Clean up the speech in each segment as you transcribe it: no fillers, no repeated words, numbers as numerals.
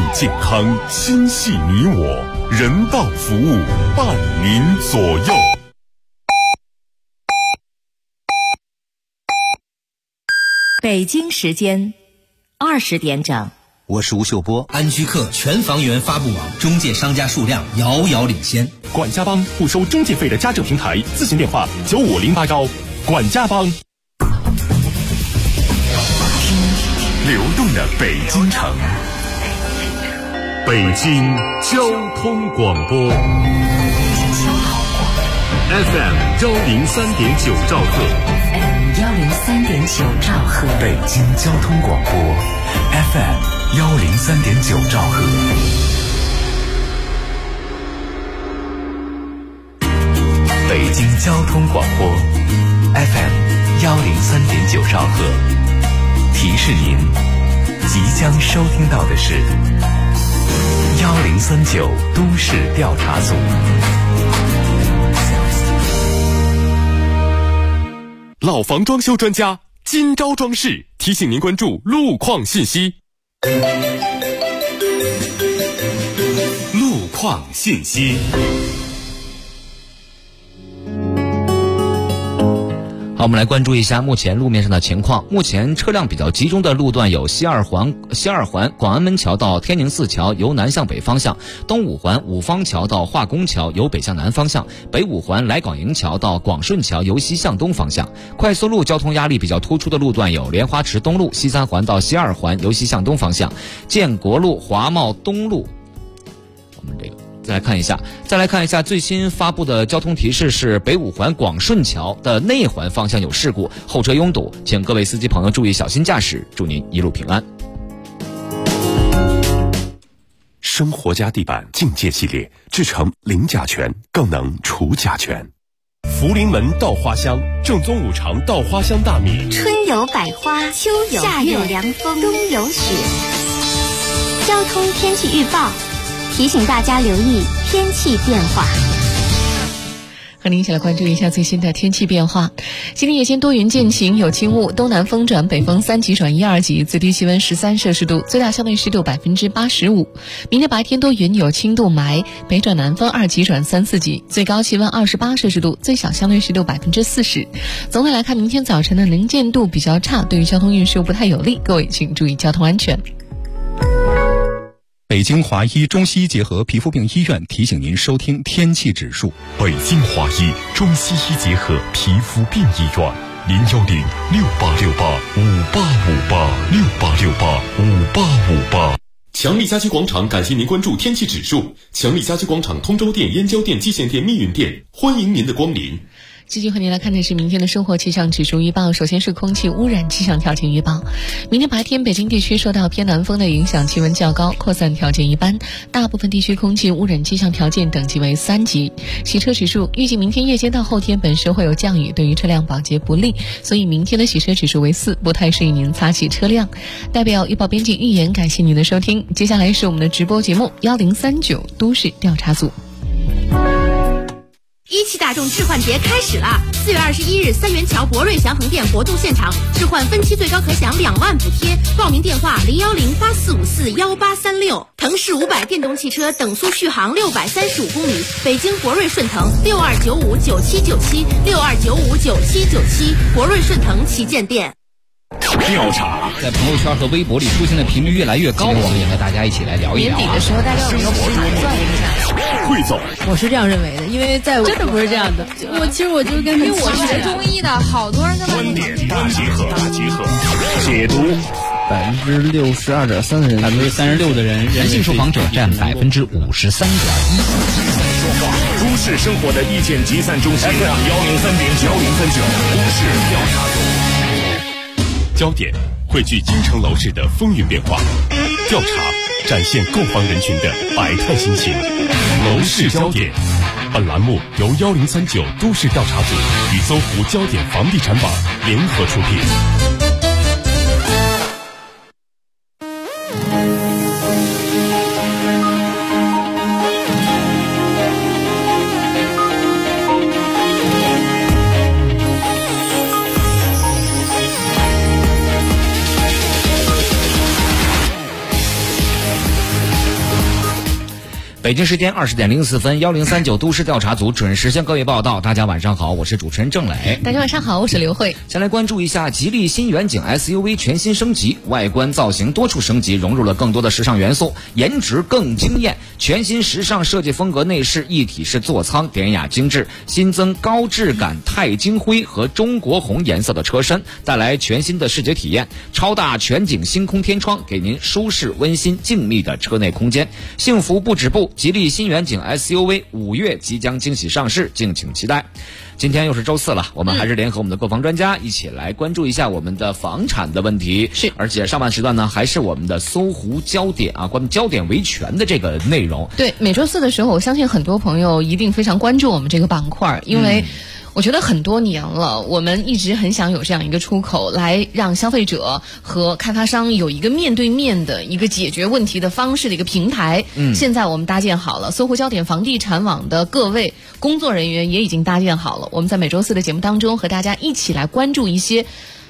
健康，心系你我，人道服务伴您左右。 北京时间20点整。 我是吴秀波。安居客全房源发布网，中介商家数量遥遥领先。 管家帮不收中介费的家政平台，咨询电话95081。管家帮。流动的北京城，北京交通广播 FM103.9兆赫 103.9兆赫， 北京交通广播 FM103.9兆赫。北京交通广播 FM103.9兆赫，提示您即将收听到的是1039都市调查组。 老房装修专家今朝装饰提醒您关注路况信息。路况信息。 好，我们来关注一下目前路面上的情况。目前车辆比较集中的路段有西二环广安门桥到天宁寺桥由南向北方向，东五环五方桥到化工桥由北向南方向，北五环来广营桥到广顺桥由西向东方向。快速路交通压力比较突出的路段有莲花池东路西三环到西二环由西向东方向，建国路华茂东路。我们这个再来看一下最新发布的交通提示是北五环广顺桥的内环方向有事故，后车拥堵，请各位司机朋友注意小心驾驶，祝您一路平安。 生活家地板境界系列制成零甲醛，更能除甲醛。福临门稻花香，正宗五常稻花香大米。 春有百花，秋有夏有凉风，冬有雪。交通天气预报提醒大家留意天气变化。 和您一起来关注一下最新的天气变化。今天夜间多云见晴，有轻雾，东南风转北风3级转1、2级，最低气温13摄氏度，最大相对湿度85%。明天白天多云有轻度霾，北转南风2级转3、4级，最高气温28摄氏度，最小相对湿度40%。总体来看，明天早晨的能见度比较差，对于交通运输不太有利，各位请注意交通安全。 北京华医中西医结合皮肤病医院提醒您收听天气指数。 北京华医中西医结合皮肤病医院，0106868585858，6885858。强力家居广场感谢您关注天气指数。强力家居广场通州店、燕郊店、蓟县店、密云店，欢迎您的光临。 继续和您来看的是明天的生活气象指数预报。首先是空气污染气象条件预报。明天白天北京地区受到偏南风的影响，气温较高，扩散条件一般，大部分地区空气污染气象条件等级为3级。洗车指数预计明天夜间到后天本市会有降雨，对于车辆保洁不利，所以明天的洗车指数为4，不太适宜您擦洗车辆。代表预报编辑预言感谢您的收听。接下来是我们的直播节目1039都市调查组。 17大众置换节开始啦！4月21日，三元桥博瑞祥恒店活动现场，置换分期最高可享2万补贴。报名电话01084541836。腾势500电动汽车等速续航635公里，北京博瑞顺腾62959797，62959797，博瑞顺腾旗舰店。 调查在朋友圈和微博里出现的频率越来越高，我们也和大家一起来聊一聊。 年底的时候，大家有没有盘算一下？ 汇总， 我是这样认为的，因为在真的不是这样的。其实我就跟因为我学中医的，好多人跟观点大结合，解读。 62.3%的人 ，36%的人，男性受访者占53.1%。 都市生活的意见集散中心，103.9都市调查组。焦点汇聚京城楼市的风云变化，调查展现购房人群的百态心情。楼市焦点，本栏目由1039都市调查组与搜狐焦点房地产网联合出品。 北京时间20点04分，1039都市调查组准时向各位报道。大家晚上好，我是主持人郑磊。 大家晚上好，我是刘慧。 先来关注一下吉利新远景 SUV 全新升级，外观造型多处升级，融入了更多的时尚元素，颜值更惊艳。全新时尚设计风格内饰一体式座舱，典雅精致，新增高质感钛金灰和中国红颜色的车身，带来全新的视觉体验。超大全景星空天窗，给您舒适温馨静谧的车内空间。幸福不止步，吉利新远景 SUV 5月即将惊喜上市，敬请期待。今天又是周4了，我们还是联合我们的购房专家一起来关注一下我们的房产的问题。 是， 而且上半时段呢，还是我们的搜狐焦点啊，关于焦点维权的这个内容。 对，每周4的时候，我相信很多朋友一定非常关注我们这个板块，因为我觉得很多年了，我们一直很想有这样一个出口，来让消费者和开发商有一个面对面的一个解决问题的方式的一个平台。现在我们搭建好了，搜狐焦点房地产网的各位工作人员也已经搭建好了。我们在每周4的节目当中，和大家一起来关注一些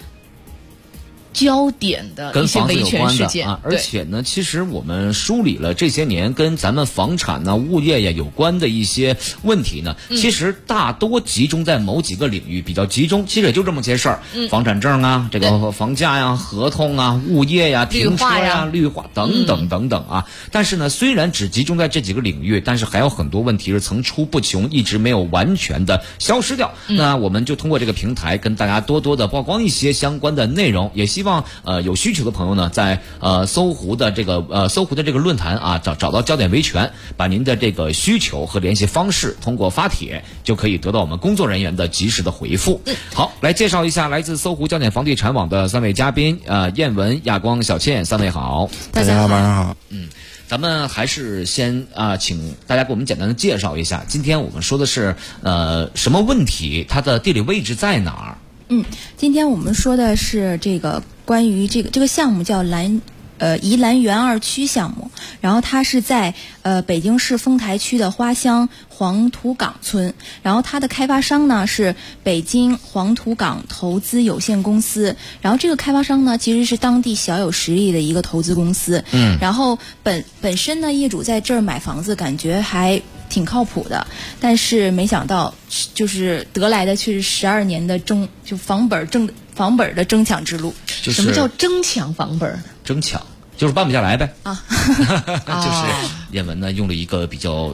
焦点的一些维权事件啊，而且呢，其实我们梳理了这些年跟咱们房产呢、物业呀有关的一些问题呢，其实大多集中在某几个领域，比较集中。其实也就这么些事儿，房产证啊，这个房价呀、合同啊、物业呀、停车呀、绿化等等等等啊。但是呢，虽然只集中在这几个领域，但是还有很多问题是层出不穷，一直没有完全的消失掉。那我们就通过这个平台跟大家多多的曝光一些相关的内容，也希望有需求的朋友呢，在搜狐的这个论坛啊，找到焦点维权，把您的这个需求和联系方式通过发帖，就可以得到我们工作人员的及时的回复。好，来介绍一下来自搜狐焦点房地产网的3位嘉宾，燕文、亚光、小倩，3位好。 大家好，晚上好。 咱们还是先请大家给我们简单的介绍一下，今天我们说的是什么问题，它的地理位置在哪儿？ 今天我们说的是这个关于这个项目叫宜兰园2区项目，然后它是在北京市丰台区的花乡黄土岗村，然后它的开发商呢是北京黄土岗投资有限公司，然后这个开发商呢其实是当地小有实力的一个投资公司，然后本身呢业主在这儿买房子感觉还挺靠谱的，但是没想到就是得来的却是12年的房本的争抢之路。 什么叫争抢房本？ 争抢就是办不下来呗就是燕文呢用了一个比较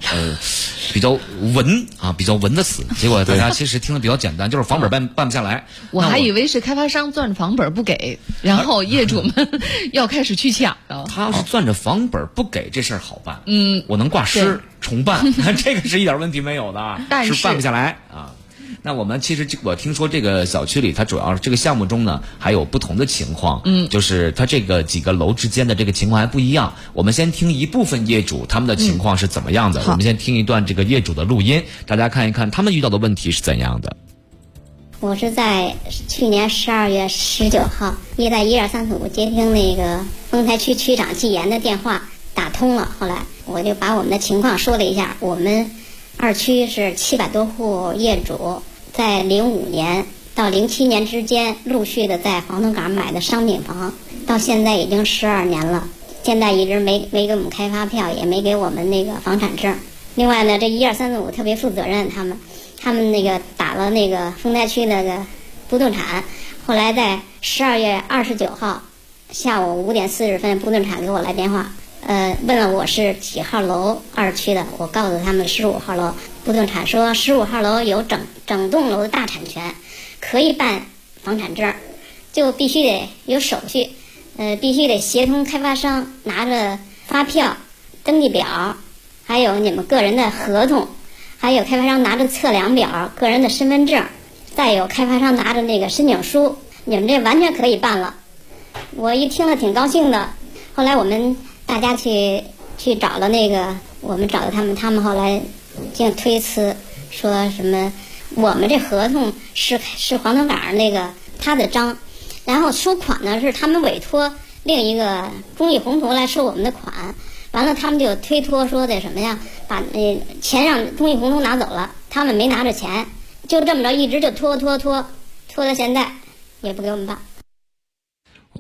文的词，结果大家其实听得比较简单，就是房本办不下来。 我还以为是开发商攥着房本不给，然后业主们要开始去抢了。 他要是攥着房本不给，这事儿好办，我能挂失重办，这个是一点问题没有的， 但是办不下来啊。那我们其实我听说这个小区里，它主要是这个项目中呢还有不同的情况，就是它这个几个楼之间的这个情况还不一样。我们先听一部分业主他们的情况是怎么样的，我们先听一段这个业主的录音，大家看一看他们遇到的问题是怎样的。 我是在去年12月19号，在12345接听那个丰台区区长季岩的电话打通了，后来我就把我们的情况说了一下。我们2区是700多户业主，在05年到07年之间陆续的在黄土岗买的商品房，到现在已经12年了，现在一直没给我们开发票，也没给我们那个房产证。另外呢，这12345特别负责任，他们那个打了那个丰台区那个不动产，后来在12月29号下午5点40分，不动产给我来电话，问了我是几号楼2区的，我告诉他们15号楼。不动产说15号楼有整栋楼的大产权，可以办房产证，就必须得有手续，必须得协同开发商拿着发票、登记表，还有你们个人的合同，还有开发商拿着测量表、个人的身份证，再有开发商拿着那个申请书，你们这完全可以办了。我一听了挺高兴的。后来我们大家去找了那个，我们找了他们后来竟推辞，说什么我们这合同是黄土岗那个他的章，然后收款呢是他们委托另一个中义宏图来收我们的款，完了他们就推脱说的什么呀，把钱让中义宏图拿走了，他们没拿着钱，就这么着一直就拖到现在也不给我们办。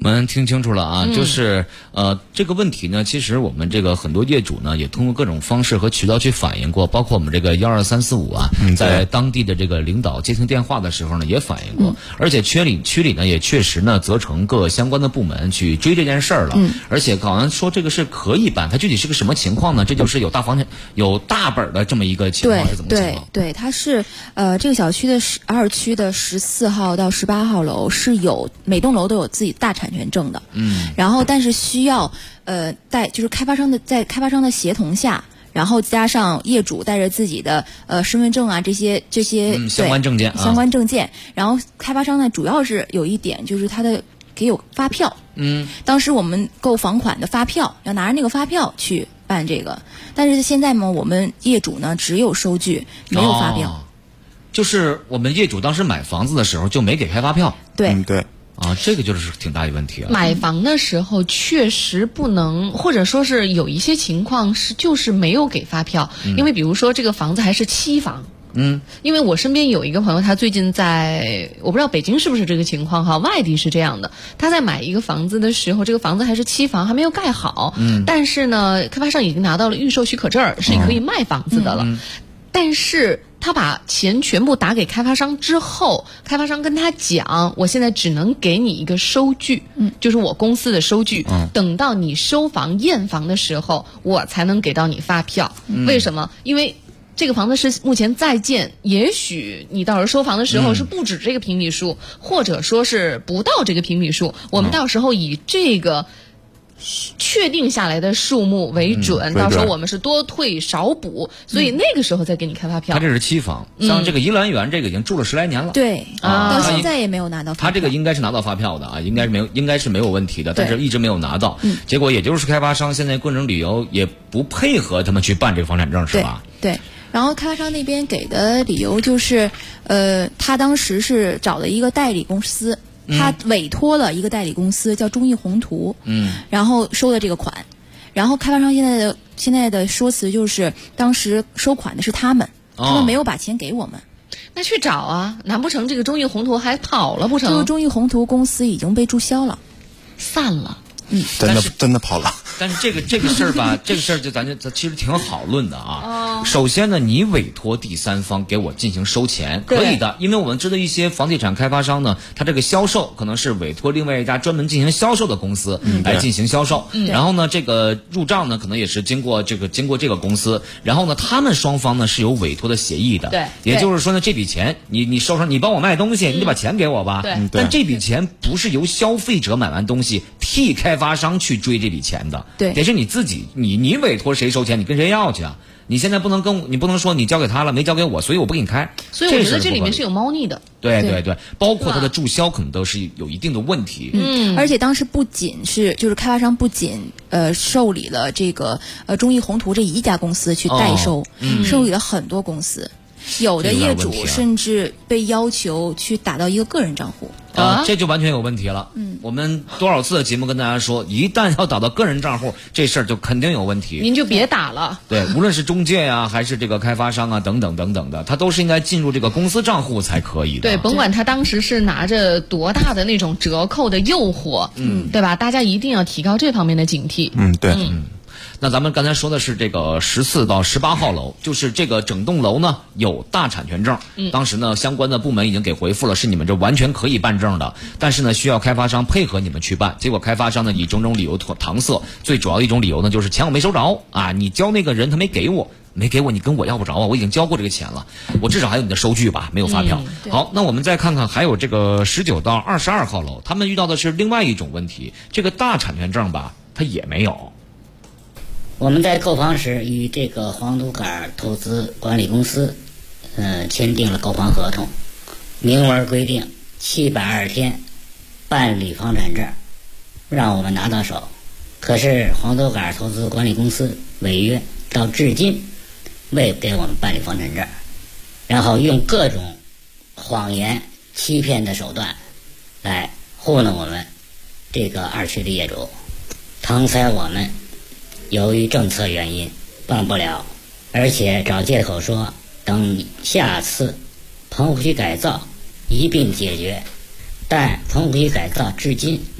我们听清楚了啊，就是这个问题呢，其实我们这个很多业主呢，也通过各种方式和渠道去反映过，包括我们这个12345啊，在当地的这个领导接听电话的时候呢，也反映过，而且区里呢也确实呢责成各相关的部门去追这件事儿了，而且好像说这个是可以办，它具体是个什么情况呢？这就是有大本的这么一个情况是怎么情况？ 对，它是这个小区的12区的14号到18号楼是有每栋楼都有自己大产权证的，然后但是需要就是开发商的协同下，然后加上业主带着自己的身份证啊这些相关证件， 然后开发商呢主要是有一点就是他的给有发票，当时我们购房款的发票要拿着那个发票去办这个，但是现在呢我们业主呢只有收据没有发票， 就是我们业主当时买房子的时候就没给开发票， 对， 对。 这个就是挺大一问题啊。 买房的时候确实不能，或者说是有一些情况是就是没有给发票，因为比如说这个房子还是期房。因为我身边有一个朋友，他最近我不知道北京是不是这个情况哈，外地是这样的。他在买一个房子的时候，这个房子还是期房，还没有盖好，但是呢，开发商已经拿到了预售许可证，是可以卖房子的了。但是他把钱全部打给开发商之后，开发商跟他讲，我现在只能给你一个收据，就是我公司的收据，等到你收房验房的时候，我才能给到你发票。为什么？因为这个房子是目前在建，也许你到时候收房的时候是不止这个平米数，或者说是不到这个平米数，我们到时候以这个确定下来的数目为准，到时候我们是多退少补，所以那个时候再给你开发票。 他这是期房，像这个怡兰园这个已经住了10来年了， 对，到现在也没有拿到发票。 他这个应该是拿到发票的啊，应该是没有问题的，但是一直没有拿到。结果也就是开发商现在各种理由也不配合他们去办这个房产证，是吧？ 对。然后开发商那边给的理由就是，他当时是找了一个代理公司。他委托了一个代理公司叫中义宏图，然后收了这个款，然后开发商现在的说辞就是当时收款的是他们没有把钱给我们。 那去找啊，难不成这个中义宏图还跑了不成？ 这个中义宏图公司已经被注销了， 散了。 真的跑了。 但是这个事儿吧，这个事儿咱其实挺好论的啊。首先呢，你委托第三方给我进行收钱，可以的，因为我们知道一些房地产开发商呢，他这个销售可能是委托另外一家专门进行销售的公司来进行销售，然后呢，这个入账呢可能也是经过这个公司，然后呢，他们双方呢是有委托的协议的， 对， 也就是说呢，这笔钱你收上，你帮我卖东西，你得把钱给我吧， 对， 但这笔钱不是由消费者买完东西替开发商去追这笔钱的， 对， 得是你自己，你委托谁收钱，你跟谁要去啊？你现在不能说你交给他了，没交给我，所以我不给你开。 所以我觉得这里面是有猫腻的。 对，包括他的注销可能都是有一定的问题。 而且当时不仅是就是开发商不仅受理了这个中义宏图这一家公司去代收，受理了很多公司。有的业主甚至被要求去打到一个个人账户这就完全有问题了。我们多少次的节目跟大家说，一旦要打到个人账户，这事儿就肯定有问题。 您就别打了。 对，无论是中介啊，还是这个开发商啊，等等的，他都是应该进入这个公司账户才可以的。 对，甭管他当时是拿着多大的那种折扣的诱惑，对吧？大家一定要提高这方面的警惕。 对。 那咱们刚才说的是这个14到18号楼，就是这个整栋楼呢有大产权证。当时呢相关的部门已经给回复了，是你们这完全可以办证的，但是呢需要开发商配合你们去办。结果开发商呢以种种理由搪塞，最主要的一种理由呢就是钱我没收着啊，你交那个人他没给我，你跟我要不着啊，我已经交过这个钱了，我至少还有你的收据吧，没有发票。好，那我们再看看还有这个19到22号楼，他们遇到的是另外一种问题，这个大产权证吧他也没有。 我们在购房时与这个黄土杆投资管理公司签订了购房合同，明文规定720天办理房产证，让我们拿到手。可是黄土杆投资管理公司违约到至今未给我们办理房产证，然后用各种谎言欺骗的手段来糊弄我们这个2区的业主，搪塞我们由于政策原因办不了，而且找借口说等下次棚户区改造一并解决，但棚户区改造至今没有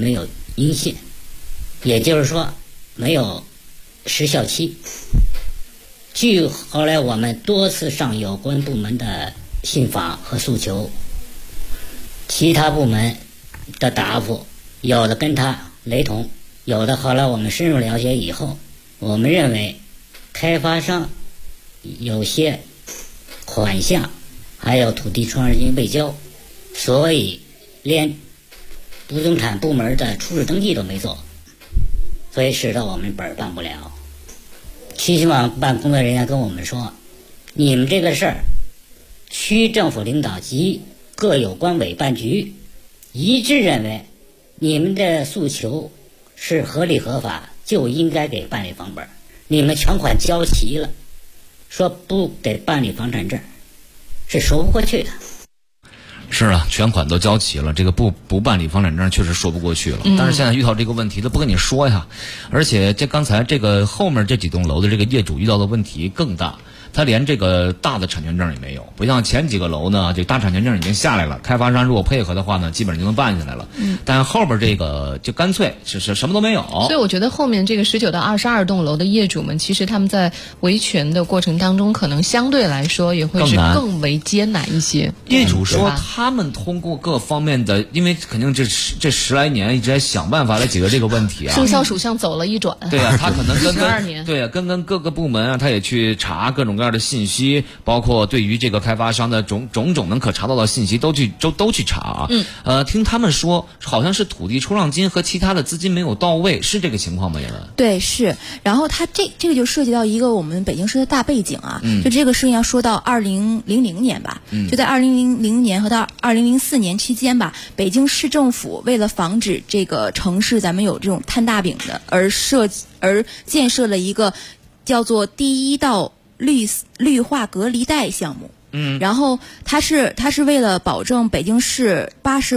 阴性，也就是说没有时效期。据后来我们多次上有关部门的信访和诉求，其他部门的答复有的跟他雷同，有的后来我们深入了解以后，我们认为开发商有些款项还有土地出让金未交，所以连不动产部门的初始登记都没做，所以使得我们本办不了。区信访办工作人员跟我们说，你们这个事儿区政府领导及各有关委办局一致认为你们的诉求是合理合法，就应该给办理房本，你们全款交齐了，说不给办理房产证是说不过去的。 是啊，全款都交齐了，这个不办理房产证确实说不过去了。但是现在遇到这个问题，他不跟你说呀。而且这刚才这个后面这几栋楼的这个业主遇到的问题更大，他连这个大的产权证也没有，不像前几个楼呢，这大产权证已经下来了，开发商如果配合的话呢，基本上就能办下来了。但后边这个就干脆是什么都没有。 所以我觉得后面这个19到22栋楼的业主们，其实他们在维权的过程当中，可能相对来说也会是更为艰难一些。 业主说他们通过各方面的，因为肯定这10来年一直在想办法来解决这个问题啊。 生肖属相走了一转。 对啊，他可能 12年。 对啊，跟各个部门啊，他也去查各种各样的信息，包括对于这个开发商的种种能可查到的信息都去查啊。听他们说，好像是土地出让金和其他的资金没有到位，是这个情况吗？叶文？ 对，是。然后他这个就涉及到一个我们北京市的大背景啊，就这个事情要说到2000年吧，就在2000年和到2004年期间吧，北京市政府为了防止这个城市咱们有这种摊大饼的，而建设了一个叫做第一道绿化隔离带项目。然后它是为了保证北京市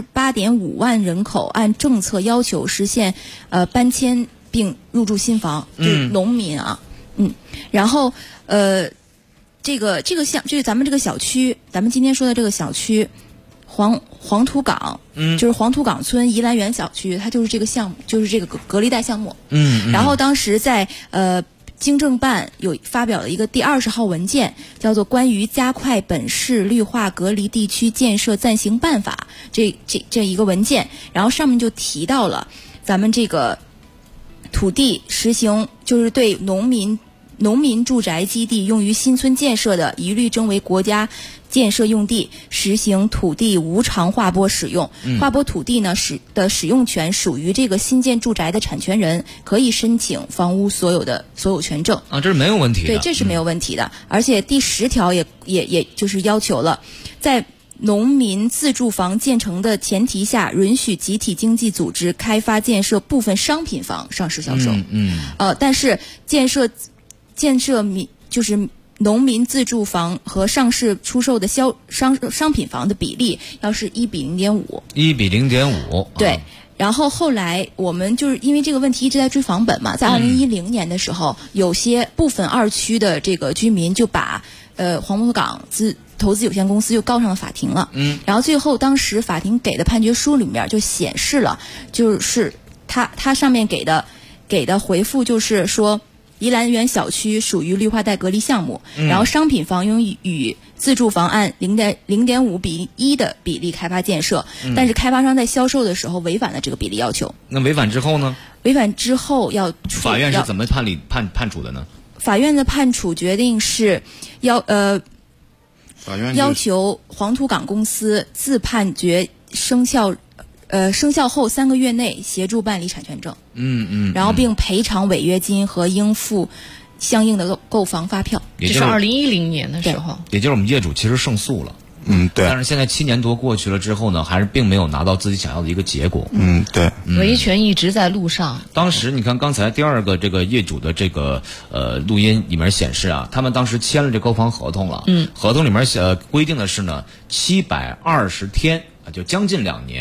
88.5万人口按政策要求实现搬迁并入住新房，就是农民啊，然后这个就是咱们这个小区，咱们今天说的这个小区黄土岗，就是黄土岗村宜兰园小区，它就是这个项目，就是这个隔离带项目。然后当时在经政办有发表了一个第20号文件，叫做《关于加快本市绿化隔离地区建设暂行办法》这一个文件，然后上面就提到了咱们这个土地实行，就是对农民住宅基地用于新村建设的，一律征为国家建设用地，实行土地无偿划拨使用。划拨土地呢使用权属于这个新建住宅的产权人，可以申请房屋所有权证啊，这是没有问题的。 对，这是没有问题的。而且第10条也就是要求了，在农民自住房建成的前提下，允许集体经济组织开发建设部分商品房上市销售。但是建设就是农民自住房和上市出售的商品房的比例要是1比0.5。1比 0.5。 对。然后后来我们就是因为这个问题一直在追房本嘛，在2010年的时候，有些部分2区的这个居民就把黄土岗投资有限公司就告上了法庭了。然后最后当时法庭给的判决书里面就显示了，就是他上面给的回复就是说，宜兰园小区属于绿化带隔离项目，然后商品房应与自住房按0.5比1的比例开发建设，但是开发商在销售的时候违反了这个比例要求。 那违反之后呢？ 违反之后法院是怎么判处的呢？ 法院的判处决定是要求黄土岗公司自判决生效后3个月内协助办理产权证。然后并赔偿违约金和应付相应的购房发票。 这是2010年的时候。 也就是我们业主其实胜诉了。 对。 但是现在7年多过去了之后呢，还是并没有拿到自己想要的一个结果。 对。 维权一直在路上。 当时你看刚才第2个这个业主的这个录音里面显示啊，他们当时签了这购房合同了。合同里面规定的是呢，720天就将近2年。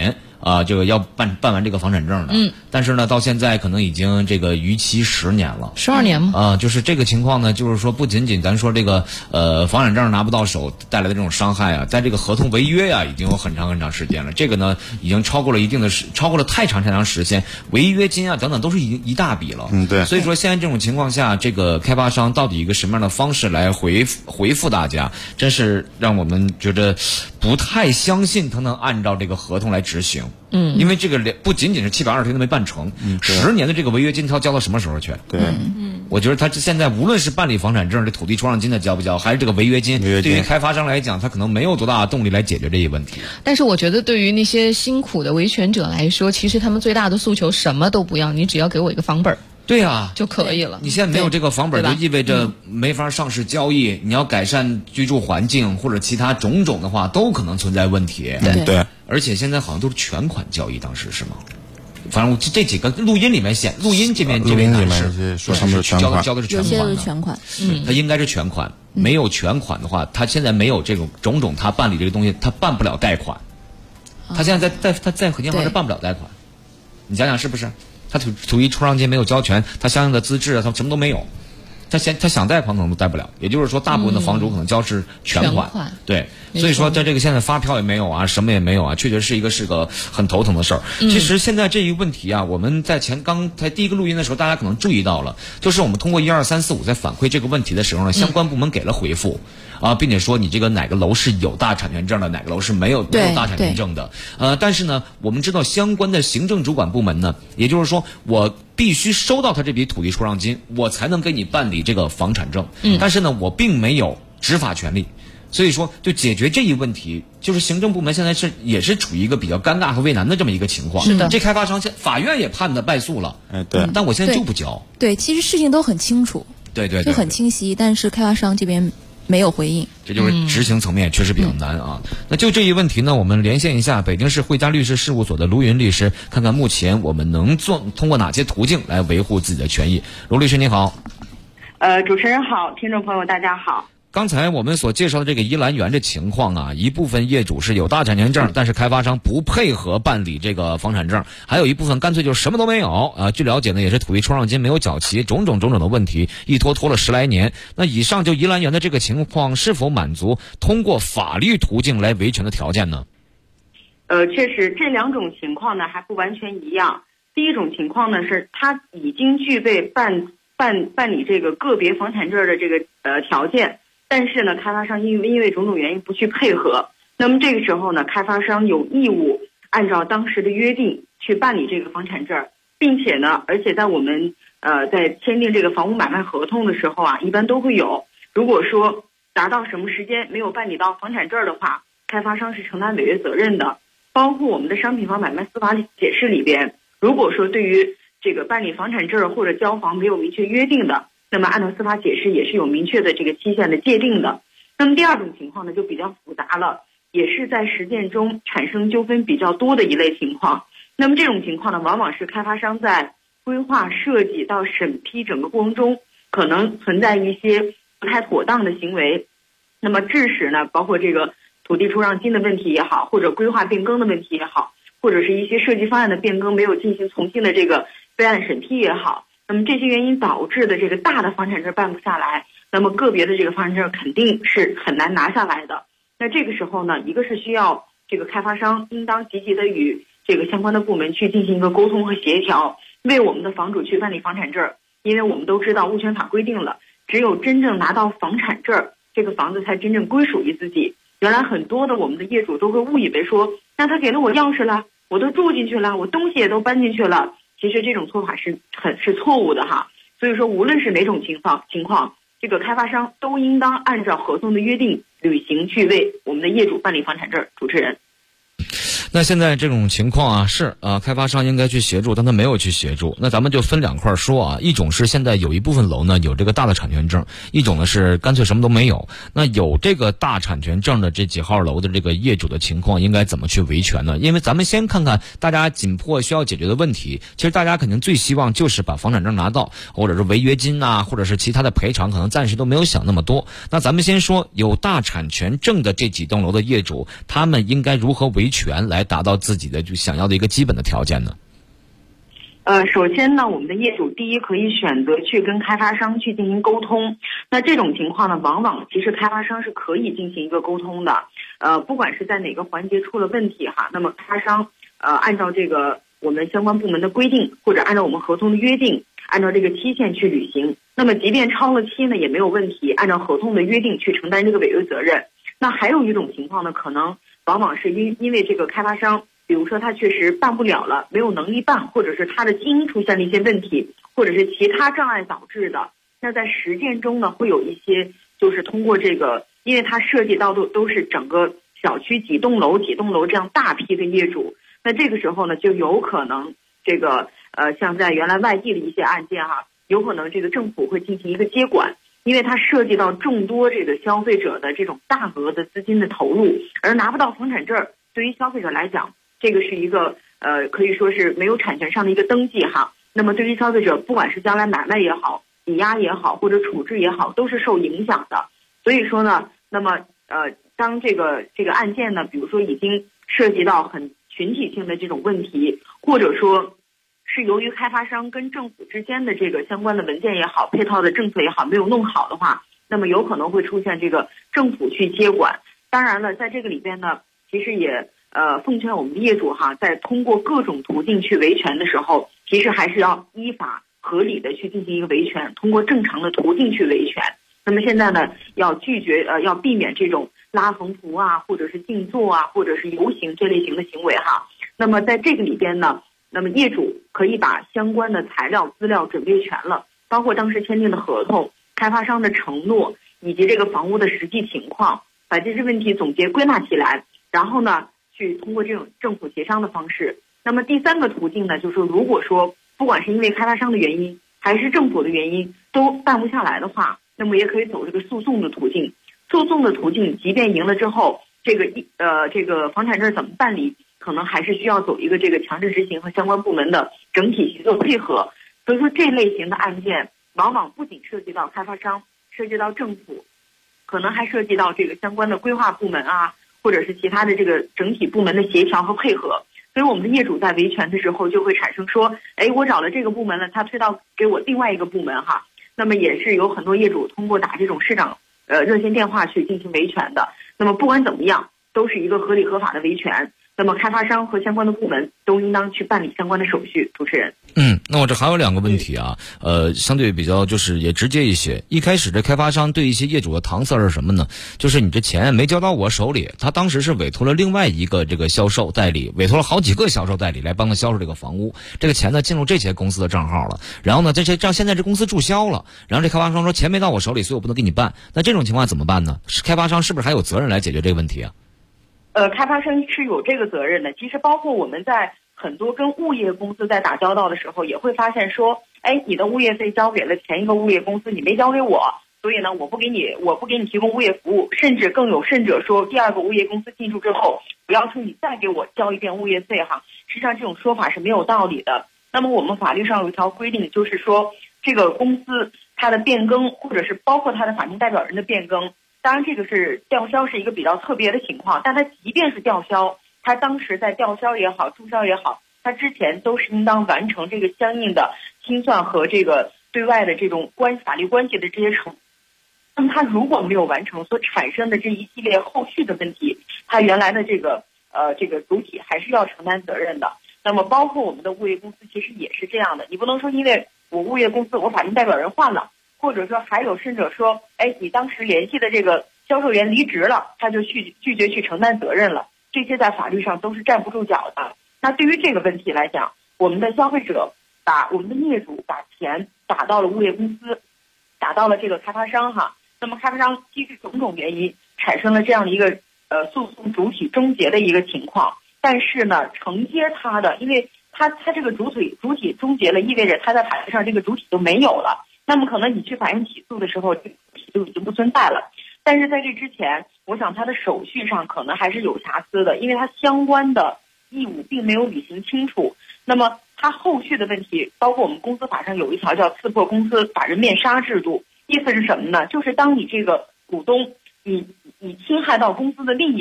这个要办完这个房产证的。但是呢，到现在可能已经这个逾期10年了。 12年吗？ 就是这个情况呢，就是说不仅仅咱说这个房产证拿不到手带来的这种伤害啊，在这个合同违约啊，已经有很长时间了。这个呢，已经超过了太长时间，违约金啊等等都是一大笔了。 对。 所以说现在这种情况下，这个开发商到底一个什么样的方式来回复大家，真是让我们觉得不太相信他能按照这个合同来执行。因为这个不仅仅是720天都没办成，10年的这个违约金他要交到什么时候去？ 对。 我觉得他现在无论是办理房产证，这土地出让金的交不交，还是这个违约金，对于开发商来讲，他可能没有多大的动力来解决这一问题。 但是我觉得对于那些辛苦的维权者来说，其实他们最大的诉求什么都不要，你只要给我一个房本。 对啊， 就可以了。 你现在没有这个房本，就意味着没法上市交易。你要改善居住环境或者其他种种的话，都可能存在问题。 对。 而且现在好像都是全款交易，当时是吗？反正这几个录音里面录音这边男士说他们是全款， 交的是全款， 有些是全款。 他应该是全款。没有全款的话，他现在没有这种种种，他办理这个东西，他办不了贷款。他现在在银行是办不了贷款。你想想是不是？他土地出让金没有交全，他相应的资质啊，他什么都没有，他想贷款可能都贷不了。也就是说，大部分的房主可能交是全款。对，所以说在这个现在发票也没有啊，什么也没有啊，确实是个很头疼的事儿。其实现在这一个问题啊，我们在刚才第一个录音的时候，大家可能注意到了，就是我们通过1、2、3、4、5在反馈这个问题的时候呢，相关部门给了回复。并且说你这个哪个楼是有大产权证的，哪个楼是没有大产权证的。但是呢，我们知道相关的行政主管部门呢，也就是说我必须收到他这笔土地出让金，我才能给你办理这个房产证。但是呢，我并没有执法权利。所以说，就解决这一问题，就是行政部门现在也是处于一个比较尴尬和为难的这么一个情况。 是的， 这开发商法院也判他败诉了。 对。 但我现在就不交。 对，其实事情都很清楚。 对， 就很清晰，但是开发商这边没有回应， 这就是执行层面确实比较难啊。那就这一问题呢，我们连线一下北京市汇佳律师事务所的卢云律师，看看目前我们能通过哪些途径来维护自己的权益。卢律师你好。 主持人好，听众朋友大家好。 刚才我们所介绍的这个怡兰园这情况啊，一部分业主是有大产权证，但是开发商不配合办理这个房产证，还有一部分干脆就什么都没有。据了解呢，也是土地出让金没有缴齐，种种的问题，一拖了10来年。那以上就怡兰园的这个情况，是否满足通过法律途径来维权的条件呢？ 确实这两种情况呢还不完全一样。第一种情况呢是他已经具备办理这个个别房产证的这个条件。但是呢，开发商因为种种原因不去配合，那么这个时候呢，开发商有义务按照当时的约定去办理这个房产证，并且呢，而且在我们在签订这个房屋买卖合同的时候啊，一般都会有，如果说达到什么时间没有办理到房产证的话，开发商是承担违约责任的。包括我们的商品房买卖司法解释里边，如果说对于这个办理房产证或者交房没有明确约定的，那么按照司法解释也是有明确的这个期限的界定的。那么第二种情况呢就比较复杂了，也是在实践中产生纠纷比较多的一类情况。那么这种情况呢，往往是开发商在规划设计到审批整个过程中，可能存在一些不太妥当的行为，那么致使呢，包括这个土地出让金的问题也好，或者规划变更的问题也好，或者是一些设计方案的变更没有进行从轻的这个备案审批也好，那么这些原因导致的这个大的房产证办不下来，那么个别的这个房产证肯定是很难拿下来的。那这个时候呢，一个是需要这个开发商应当积极的与这个相关的部门去进行一个沟通和协调，为我们的房主去办理房产证。因为我们都知道物权法规定了，只有真正拿到房产证，这个房子才真正归属于自己。原来很多的我们的业主都会误以为说，那他给了我钥匙了，我都住进去了，我东西也都搬进去了。其实这种做法是错误的哈。所以说无论是哪种情况，这个开发商都应当按照合同的约定履行去为我们的业主办理房产证。主持人。 那现在这种情况啊，是开发商应该去协助，但他没有去协助。那咱们就分两块说啊，一种是现在有一部分楼呢有这个大的产权证，一种呢是干脆什么都没有。那有这个大产权证的这几号楼的这个业主的情况，应该怎么去维权呢？因为咱们先看看大家紧迫需要解决的问题。其实大家肯定最希望就是把房产证拿到，或者是违约金啊，或者是其他的赔偿，可能暂时都没有想那么多。那咱们先说有大产权证的这几栋楼的业主，他们应该如何维权来来达到自己的就想要的一个基本的条件呢？ 首先呢，我们的业主第一可以选择去跟开发商去进行沟通。那这种情况呢，往往其实开发商是可以进行一个沟通的。不管是在哪个环节出了问题哈，那么开发商按照这个我们相关部门的规定，或者按照我们合同的约定，按照这个期限去履行。那么即便超了期呢，也没有问题，按照合同的约定去承担这个违约责任。那还有一种情况呢，可能往往是因为这个开发商，比如说他确实办不了了，没有能力办，或者是他的基因出现了一些问题，或者是其他障碍导致的。那在实践中呢，会有一些就是通过这个，因为它涉及到都是整个小区几栋楼这样大批的业主，那这个时候呢，就有可能这个像在原来外地的一些案件哈，有可能这个政府会进行一个接管，因为它涉及到众多这个消费者的这种大额的资金的投入，而拿不到房产证，对于消费者来讲，这个是一个可以说是没有产权上的一个登记哈。那么对于消费者，不管是将来买卖也好，抵押也好，或者处置也好，都是受影响的。所以说呢，那么当这个案件呢，比如说已经涉及到很群体性的这种问题，或者说是由于开发商跟政府之间的这个相关的文件也好，配套的政策也好，没有弄好的话，那么有可能会出现这个政府去接管。当然了，在这个里边呢，其实也奉劝我们的业主哈，在通过各种途径去维权的时候，其实还是要依法合理的去进行一个维权，通过正常的途径去维权。那么现在呢，要拒绝要避免这种拉横幅啊，或者是静坐啊，或者是游行这类型的行为哈。那么在这个里边呢，那么业主可以把相关的材料资料准备全了，包括当时签订的合同、开发商的承诺以及这个房屋的实际情况，把这些问题总结归纳起来，然后呢去通过这种政府协商的方式。那么第三个途径呢，就是如果说不管是因为开发商的原因还是政府的原因都办不下来的话，那么也可以走这个诉讼的途径。诉讼的途径即便赢了之后，这个房产证怎么办理，可能还是需要走一个这个强制执行和相关部门的整体协作配合。所以说这类型的案件往往不仅涉及到开发商，涉及到政府，可能还涉及到这个相关的规划部门啊，或者是其他的这个整体部门的协调和配合。所以我们的业主在维权的时候就会产生说，我找了这个部门了，他推到给我另外一个部门哈。那么也是有很多业主通过打这种市长热线电话去进行维权的。那么不管怎么样，都是一个合理合法的维权。那么开发商和相关的部门都应当去办理相关的手续。主持人， 那我这还有两个问题啊，相对比较就是也直接一些。一开始这开发商对一些业主的搪塞是什么呢？就是你这钱没交到我手里，他当时是委托了另外一个这个销售代理，委托了好几个销售代理来帮他销售这个房屋，这个钱呢进入这些公司的账号了，然后呢现在这公司注销了，然后这开发商说钱没到我手里，所以我不能给你办。那这种情况怎么办呢？开发商是不是还有责任来解决这个问题啊？ 开发商是有这个责任的。其实包括我们在很多跟物业公司在打交道的时候，也会发现说，你的物业费交给了前一个物业公司，你没交给我，所以呢，我不给你提供物业服务，甚至更有甚者说，第二个物业公司进驻之后，不要求你再给我交一遍物业费哈。实际上这种说法是没有道理的。那么我们法律上有一条规定，就是说这个公司它的变更，或者是包括它的法定代表人的变更。当然这个是吊销是一个比较特别的情况，但它即便是吊销，它当时在吊销也好，注销也好，它之前都是应当完成这个相应的清算和这个对外的这种法律关系的这些程序。那么它如果没有完成，所产生的这一系列后续的问题，它原来的这个主体还是要承担责任的。那么包括我们的物业公司其实也是这样的，你不能说因为我物业公司我法定代表人换了，或者说还有甚者说，你当时联系的这个销售员离职了，他就拒绝去承担责任了，这些在法律上都是站不住脚的。那对于这个问题来讲，我们的消费者我们的业主把钱打到了物业公司，打到了这个开发商哈。那么开发商基于种种原因产生了这样的一个诉讼主体终结的一个情况，但是呢，承接他的，因为他这个主体终结了，意味着他在法律上这个主体就没有了。那么可能你去法院起诉的时候，这个主体就已经不存在了。但是在这之前，我想他的手续上可能还是有瑕疵的，因为他相关的义务并没有履行清楚。那么他后续的问题，包括我们公司法上有一条叫刺破公司法人面纱制度，意思是什么呢？就是当你这个股东你侵害到公司的利益了，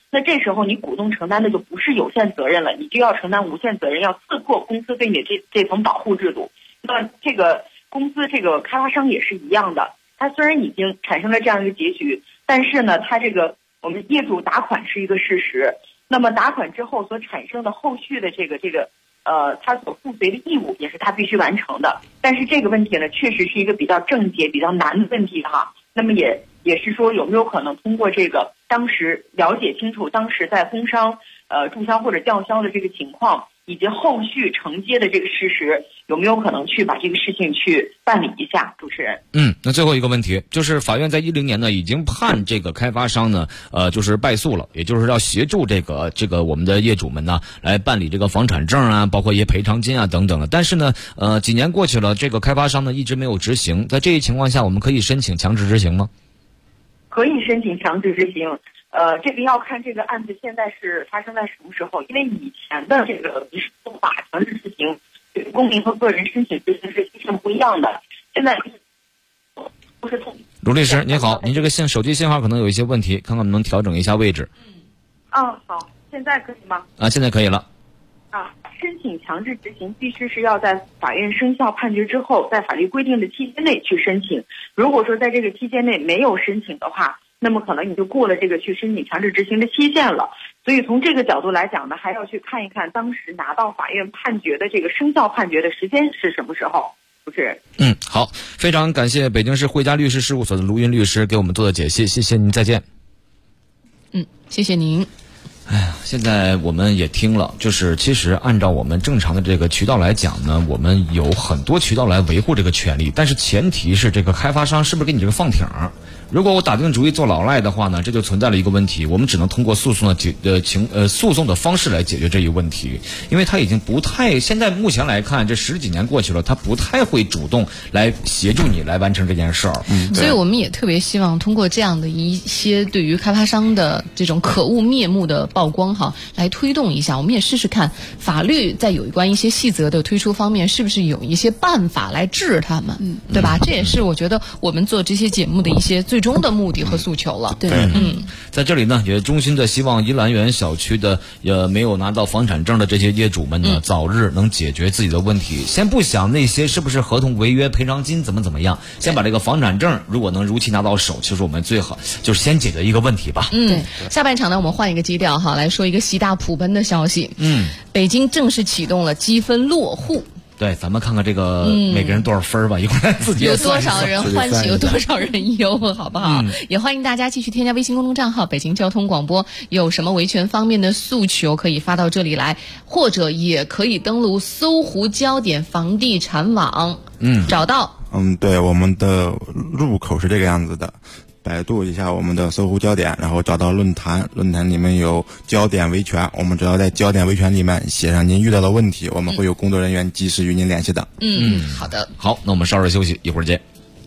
那这时候你股东承担的就不是有限责任了，你就要承担无限责任，要刺破公司对你的这层保护制度。那这个公司这个开发商也是一样的，他虽然已经产生了这样一个结局，但是呢，他这个我们业主打款是一个事实，那么打款之后所产生的后续的他所负随的义务也是他必须完成的。但是这个问题呢，确实是一个比较症结、比较难的问题哈。那么也是说，有没有可能通过这个当时了解清楚当时在工商注销或者吊销的这个情况，以及后续承接的这个事实，有没有可能去把这个事情去办理一下？主持人。 那最后一个问题就是法院在2010年呢已经判这个开发商呢就是败诉了，也就是要协助这个我们的业主们呢来办理这个房产证啊，包括一些赔偿金啊等等的。但是呢几年过去了，这个开发商呢一直没有执行。在这一情况下，我们可以申请强制执行吗？ 可以申请强制执行。这个要看这个案子现在是发生在什么时候，因为以前的这个民事诉讼法强制执行对公民和个人申请执行是完全不一样的。现在不是卢律师您好，您这个手机信号可能有一些问题，看看能不能调整一下位置。 好，现在可以吗？ 现在可以了。 申请强制执行必须是要在法院生效判决之后，在法律规定的期间内去申请。如果说在这个期间内没有申请的话，那么可能你就过了这个去申请强制执行的期限了。所以从这个角度来讲呢，还要去看一看当时拿到法院判决的这个生效判决的时间是什么时候。主持人。 好，非常感谢北京市汇佳律师事务所的卢云律师给我们做的解析，谢谢您，再见。 谢谢您。 现在我们也听了，就是其实按照我们正常的这个渠道来讲呢，我们有很多渠道来维护这个权利，但是前提是这个开发商是不是给你这个放挺儿。如果我打定主意做老赖的话呢，这就存在了一个问题，我们只能通过诉讼的方式来解决这一问题，因为他已经不太，现在目前来看，这10几年过去了，他不太会主动来协助你来完成这件事儿。 所以我们也特别希望通过这样的一些对于开发商的这种可恶面目的曝光来推动一下。我们也试试看法律在有关一些细则的推出方面是不是有一些办法来治他们，对吧？这也是我觉得我们做这些节目的一些最终的目的和诉求了。对， 在这里呢，也衷心的希望怡兰园小区的没有拿到房产证的这些业主们呢，早日能解决自己的问题。先不想那些是不是合同违约、赔偿金怎么样，先把这个房产证如果能如期拿到手，其实我们最好就是先解决一个问题吧。 下半场呢，我们换一个基调来说一个喜大普奔的消息。北京正式启动了积分落户。 对，咱们看看这个每个人多少分吧，一会儿自己有多少人欢喜，有多少人忧，好不好？也欢迎大家继续添加微信公众账号北京交通广播，有什么维权方面的诉求可以发到这里来，或者也可以登录搜狐焦点房地产网，找到。 对，我们的入口是这个样子的。百度一下我们的搜狐焦点，然后找到论坛，论坛里面有焦点维权，我们只要在焦点维权里面写上您遇到的问题，我们会有工作人员及时与您联系的。 好的。 好，那我们稍事休息，一会儿见。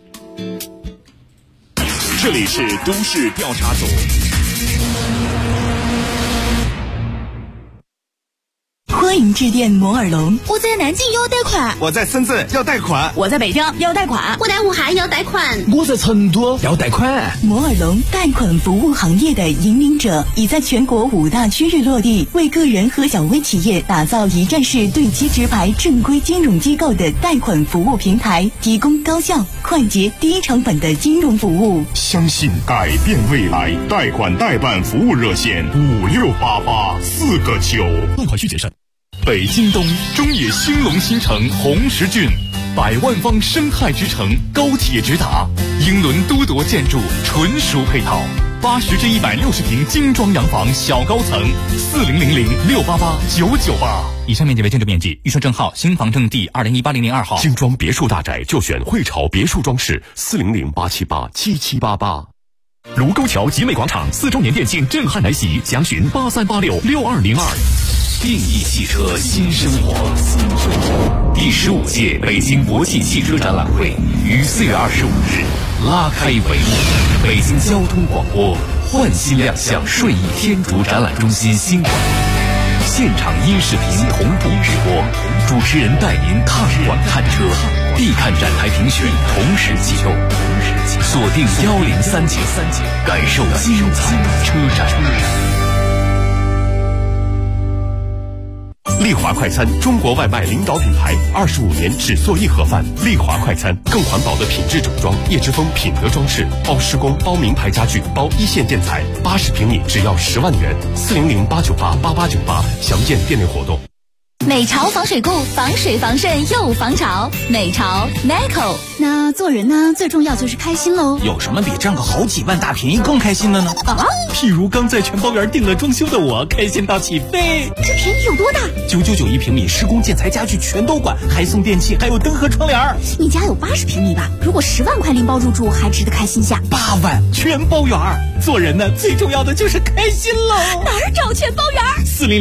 这里是都市调查组。 欢迎致电摩尔龙。 我在南京要贷款， 我在深圳要贷款， 我在北京要贷款， 我在武汉要贷款， 我在成都要贷款。 摩尔龙贷款服务行业的引领者，已在全国5大区域落地，为个人和小微企业打造一站式对接直排正规金融机构的贷款服务平台，提供高效、快捷、低成本的金融服务。 相信改变未来，贷款代办服务热线5688-4个9。贷款需谨慎。北京东中野兴隆新城红石郡，100万方生态之城，高铁直达，英伦都铎建筑，纯熟配套，80至160平精装洋房小高层，4000-688-998。 以上面积为建筑面积，预售证号新房证第2018-002号。 精装别墅大宅就选汇潮别墅装饰，4008787788。卢沟桥集美广场4周年店庆震撼来袭，详询83866202。定义汽车新生活。第15届北京国际汽车展览会于4月25日拉开帷幕。北京交通广播焕新亮相顺义天竺展览中心新馆，现场音视频同步直播，主持人带您看馆看车，必看展台评选同时启动，锁定1037，感受精彩车展。 丽华快餐，中国外卖领导品牌，25年只做一盒饭。丽华快餐更环保的品质整装，叶之峰品德装饰，包施工，包名牌家具，包一线建材，80平米只要10万元，400-898-8898，详见店内活动。 美潮防水固，防水防渗又防潮。美潮 Meco。 那做人呢，最重要就是开心喽。 有什么比赚个好几万大便宜更开心的呢？ 啊， 譬如刚在全包园订了装修的我，开心到起飞。 这便宜有多大 ？999一平米，施工建材家具全都管，还送电器，还有灯和窗帘。 你家有80平米吧？如果10万块拎包入住，还值得开心下。 8万全包园。做人呢，最重要的就是开心喽。 哪儿找全包园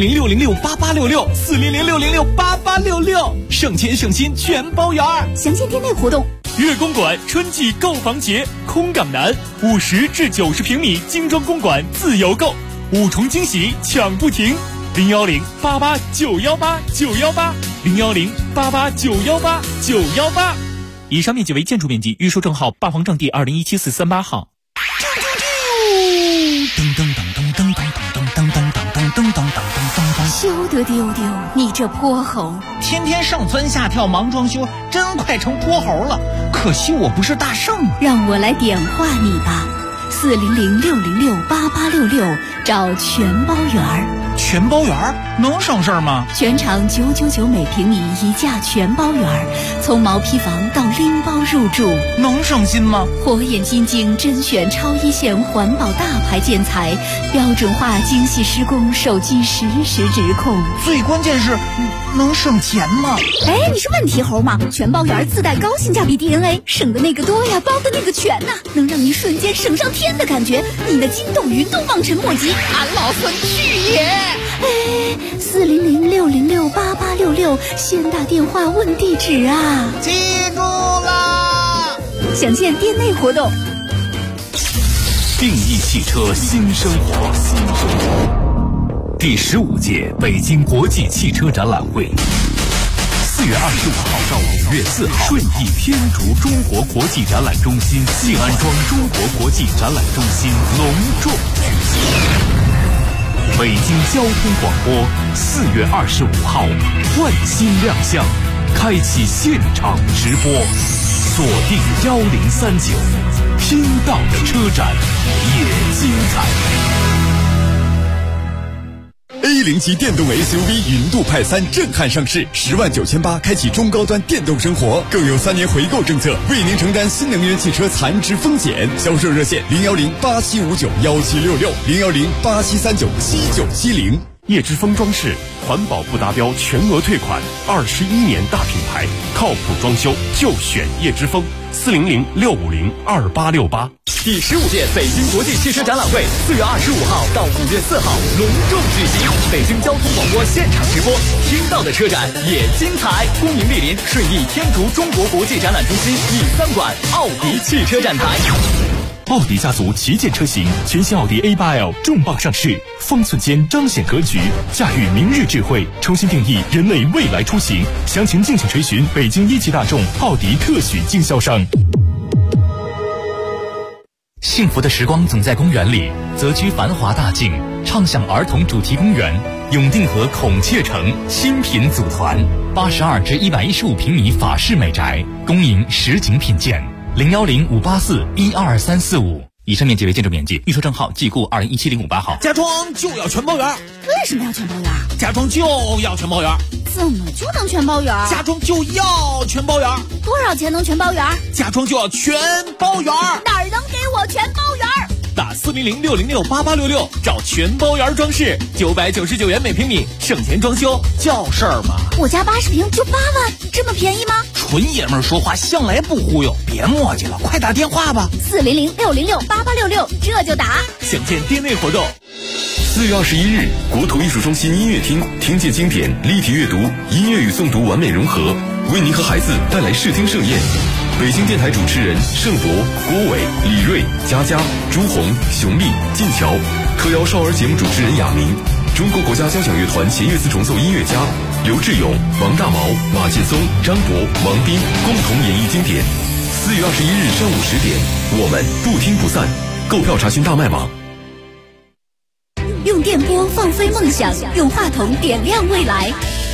？400-606-8866，400-606-8866，省钱省心全包园。 详见店内活动。 粤公馆春季购房节，空港南50至90平米精装公馆自由购，5重惊喜抢不停，010-88-918-918，010-88-918-918。以上面积为建筑面积，预售证号霸王证第2017-438号。 噔噔噔噔噔噔噔噔噔噔噔噔噔噔。 休得丢丢，你这泼猴！ 天天上蹿下跳忙装修，真快成泼猴了。可惜我不是大圣啊！ 让我来点化你吧，400-606-8866，找全包园。 全包园能省事儿吗？ 全场999每平米一价全包园，从毛坯房到拎包入住， 能省心吗？ 火眼金睛甄选超一线环保大牌建材，标准化精细施工，手机实时直控。 最关键是能省钱吗？ 哎，你是问题猴吗？全包园自带高性价比 DNA， 省的那个多呀，包的那个全呐，能让你瞬间省上天的感觉，你的筋斗云都望尘莫及。 俺老孙去也！ 哎，400-606-8866，先打电话问地址啊！ 记住啦！ 详见店内活动。 定义汽车新生活，第15届北京国际汽车展览会，4月25号到5月4号，顺义天竺中国国际展览中心静安庄中国国际展览中心隆重举行。北京交通广播4月25号换新亮相，开启现场直播，锁定1039，听到的车展也精彩。 A0级电动 SUV 云度派3震撼上市，10.980万开启中高端电动生活，更有3年回购政策，为您承担新能源汽车残值风险。销售热线010-8759-1766，010-8739-7970。 叶之峰装饰，环保不达标全额退款，21年大品牌，靠谱装修就选叶之峰，400-650-2868。 第15届北京国际汽车展览会4月25号到5月4号隆重举行，北京交通广播现场直播，听到的车展也精彩。恭迎莅临顺义天竺中国国际展览中心E3馆奥迪汽车展台。 奥迪家族旗舰车型全新奥迪 A8L 重磅上市，方寸间彰显格局，驾驭明日智慧，重新定义人类未来出行。详情敬请垂询北京一汽大众奥迪特许经销商。 幸福的时光总在公园里，泽居繁华大境，畅享儿童主题公园，永定河孔雀城新品组团，82至115平米法式美宅，恭迎实景品鉴。010-584-12345。以上面积为建筑面积，预售证号即固2017-058号。 家装就要全包园。 为什么要全包园？ 家装就要全包园。 怎么就能全包园？ 家装就要全包园。 多少钱能全包园？ 家装就要全包园。 哪儿能给我全包园？ 打400-606-8866，找全包园装饰，999元每平米，省钱装修叫事儿吗？ 我家80平就8万，这么便宜吗？ 纯爷们儿说话向来不忽悠，别磨叽了，快打电话吧。 400-606-8866，这就打。 详见店内活动。 4月21日，国土艺术中心音乐厅，听见经典，立体阅读，音乐与诵读完美融合，为您和孩子带来视听盛宴。北京电台主持人盛博、郭伟、李锐、佳佳、朱红、熊丽、进桥，特邀少儿节目主持人亚明，中国国家交响乐团弦乐四重奏音乐家刘志勇、王大毛、马劲松、张博、王斌共同演绎经典。4月21日上午10点，我们不听不散。购票查询大麦网。 用电波放飞梦想，用话筒点亮未来。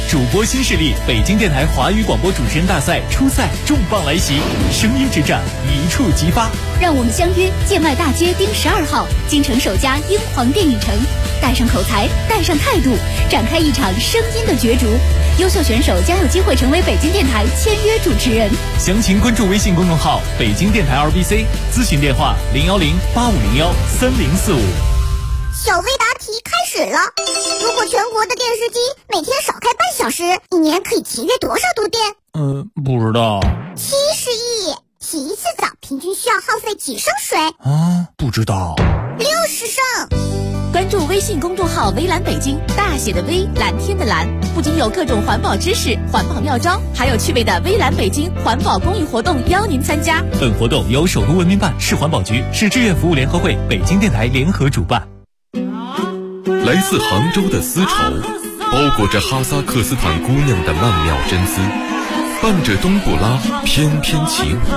主播新势力北京电台华语广播主持人大赛初赛重磅来袭，声音之战一触即发。 让我们相约建外大街丁12号，京城首家英皇电影城，带上口才，带上态度，展开一场声音的角逐。优秀选手将有机会成为北京电台签约主持人。 详情关注微信公众号北京电台 RBC， 咨询电话010-8501-3045。 小微答题开始了。如果全国的电视机每天少开半小时，一年可以节约多少度电？ 不知道。 70亿。洗一次澡平均需要耗费几升水？ 不知道。 60升。 关注微信公众号微蓝北京，大写的微，蓝天的蓝，不仅有各种环保知识、环保妙招，还有趣味的微蓝北京环保公益活动邀您参加。 本活动由首都文明办、市环保局、市志愿服务联合会、北京电台联合主办。 来自杭州的丝绸，包裹着哈萨克斯坦姑娘的曼妙真姿，伴着冬不拉翩翩起舞。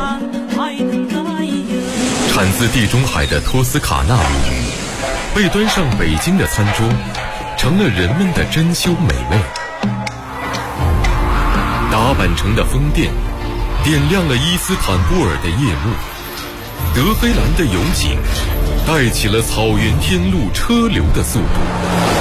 产自地中海的托斯卡纳舞，被端上北京的餐桌，成了人们的珍馐美味。打扮成的风电，点亮了伊斯坦布尔的夜幕。德黑兰的勇景，带起了草原天路车流的速度。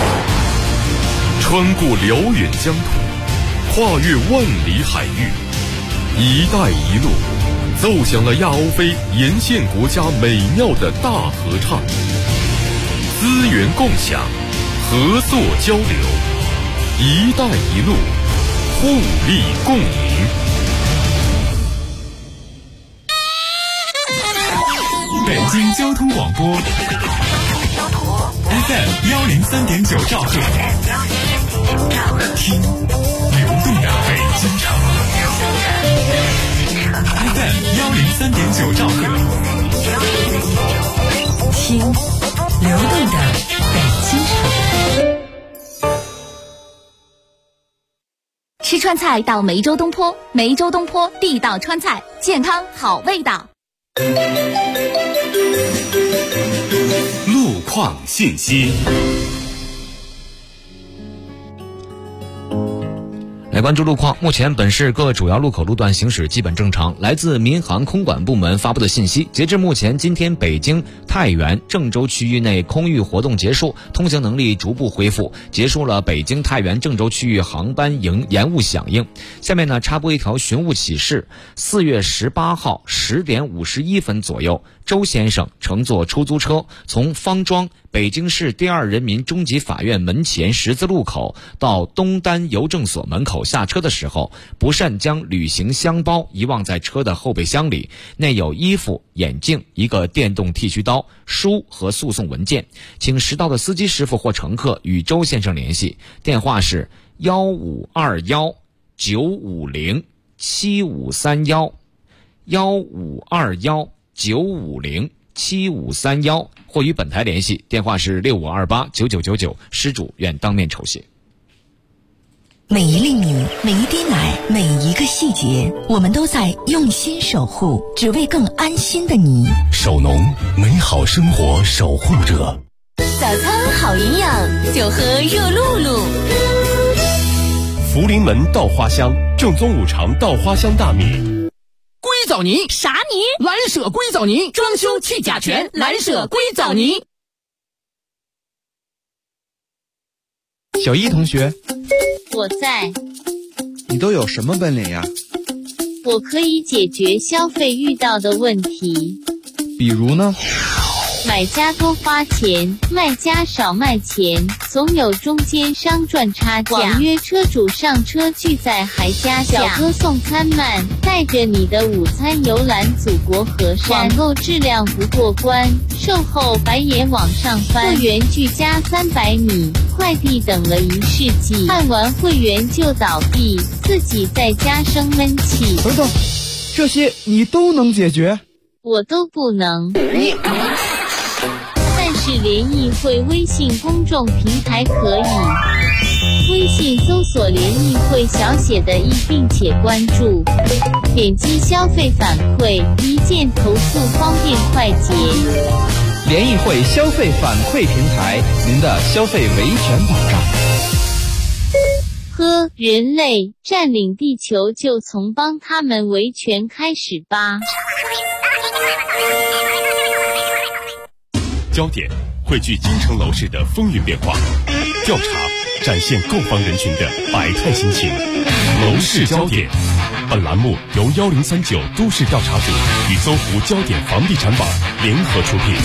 穿过辽远疆土，跨越万里海域，一带一路奏响了亚欧非沿线国家美妙的大合唱。资源共享，合作交流，一带一路，互利共赢。 北京交通广播 FM 103.9兆赫，听流动的北京城。FM 103.9兆赫， 听流动的北京城。 吃川菜到梅州东坡，梅州东坡地道川菜，健康好味道。 路况信息。 来关注路况，目前本市各主要路口路段行驶基本正常。来自民航空管部门发布的信息，截至目前，今天北京、太原、郑州区域内空域活动结束，通行能力逐步恢复，结束了北京、太原、郑州区域航班延误响应。下面呢，插播一条寻物启事：4月18号10点51分左右，周先生乘坐出租车从方庄北京市第2人民中级法院门前十字路口到东单邮政所门口下车的时候，不慎将旅行箱包遗忘在车的后备箱里，内有衣服、眼镜、一个电动剃须刀、书和诉讼文件，请识到的司机师傅或乘客与周先生联系，电话是1521-9530，1531-950-7531，或与本台联系，电话是6528-9999，失主愿当面酬谢。 每一粒米，每一滴奶，每一个细节，我们都在用心守护，只为更安心的你。 守农，美好生活守护者。 早餐好营养，就喝热露露。 福临门稻花香，正宗五常稻花香大米。 硅藻泥啥泥？蓝舍硅藻泥，装修去甲醛，蓝舍硅藻泥。 小一同学， 我在。 你都有什么本领呀？ 我可以解决消费遇到的问题。 比如呢？ 买家多花钱，卖家少卖钱，总有中间商赚差价。网约车主上车拒载还加价，小哥送餐慢，带着你的午餐游览祖国河山。网购质量不过关，售后白眼往上翻。会员拒加300米，快递等了1世纪，办完会员就倒闭，自己在家生闷气。 等等，这些你都能解决？ 我都不能。但是联谊会微信公众平台可以，微信搜索联谊会小写的“易”并且关注，点击消费反馈，一键投诉，方便快捷。 联谊会消费反馈平台，您的消费维权保障。 呵，人类占领地球就从帮他们维权开始吧。 焦点汇聚京城楼市的风云变化，调查展现购房人群的百态心情。楼市焦点，本栏目由1039都市调查组与搜狐焦点房地产网联合出品。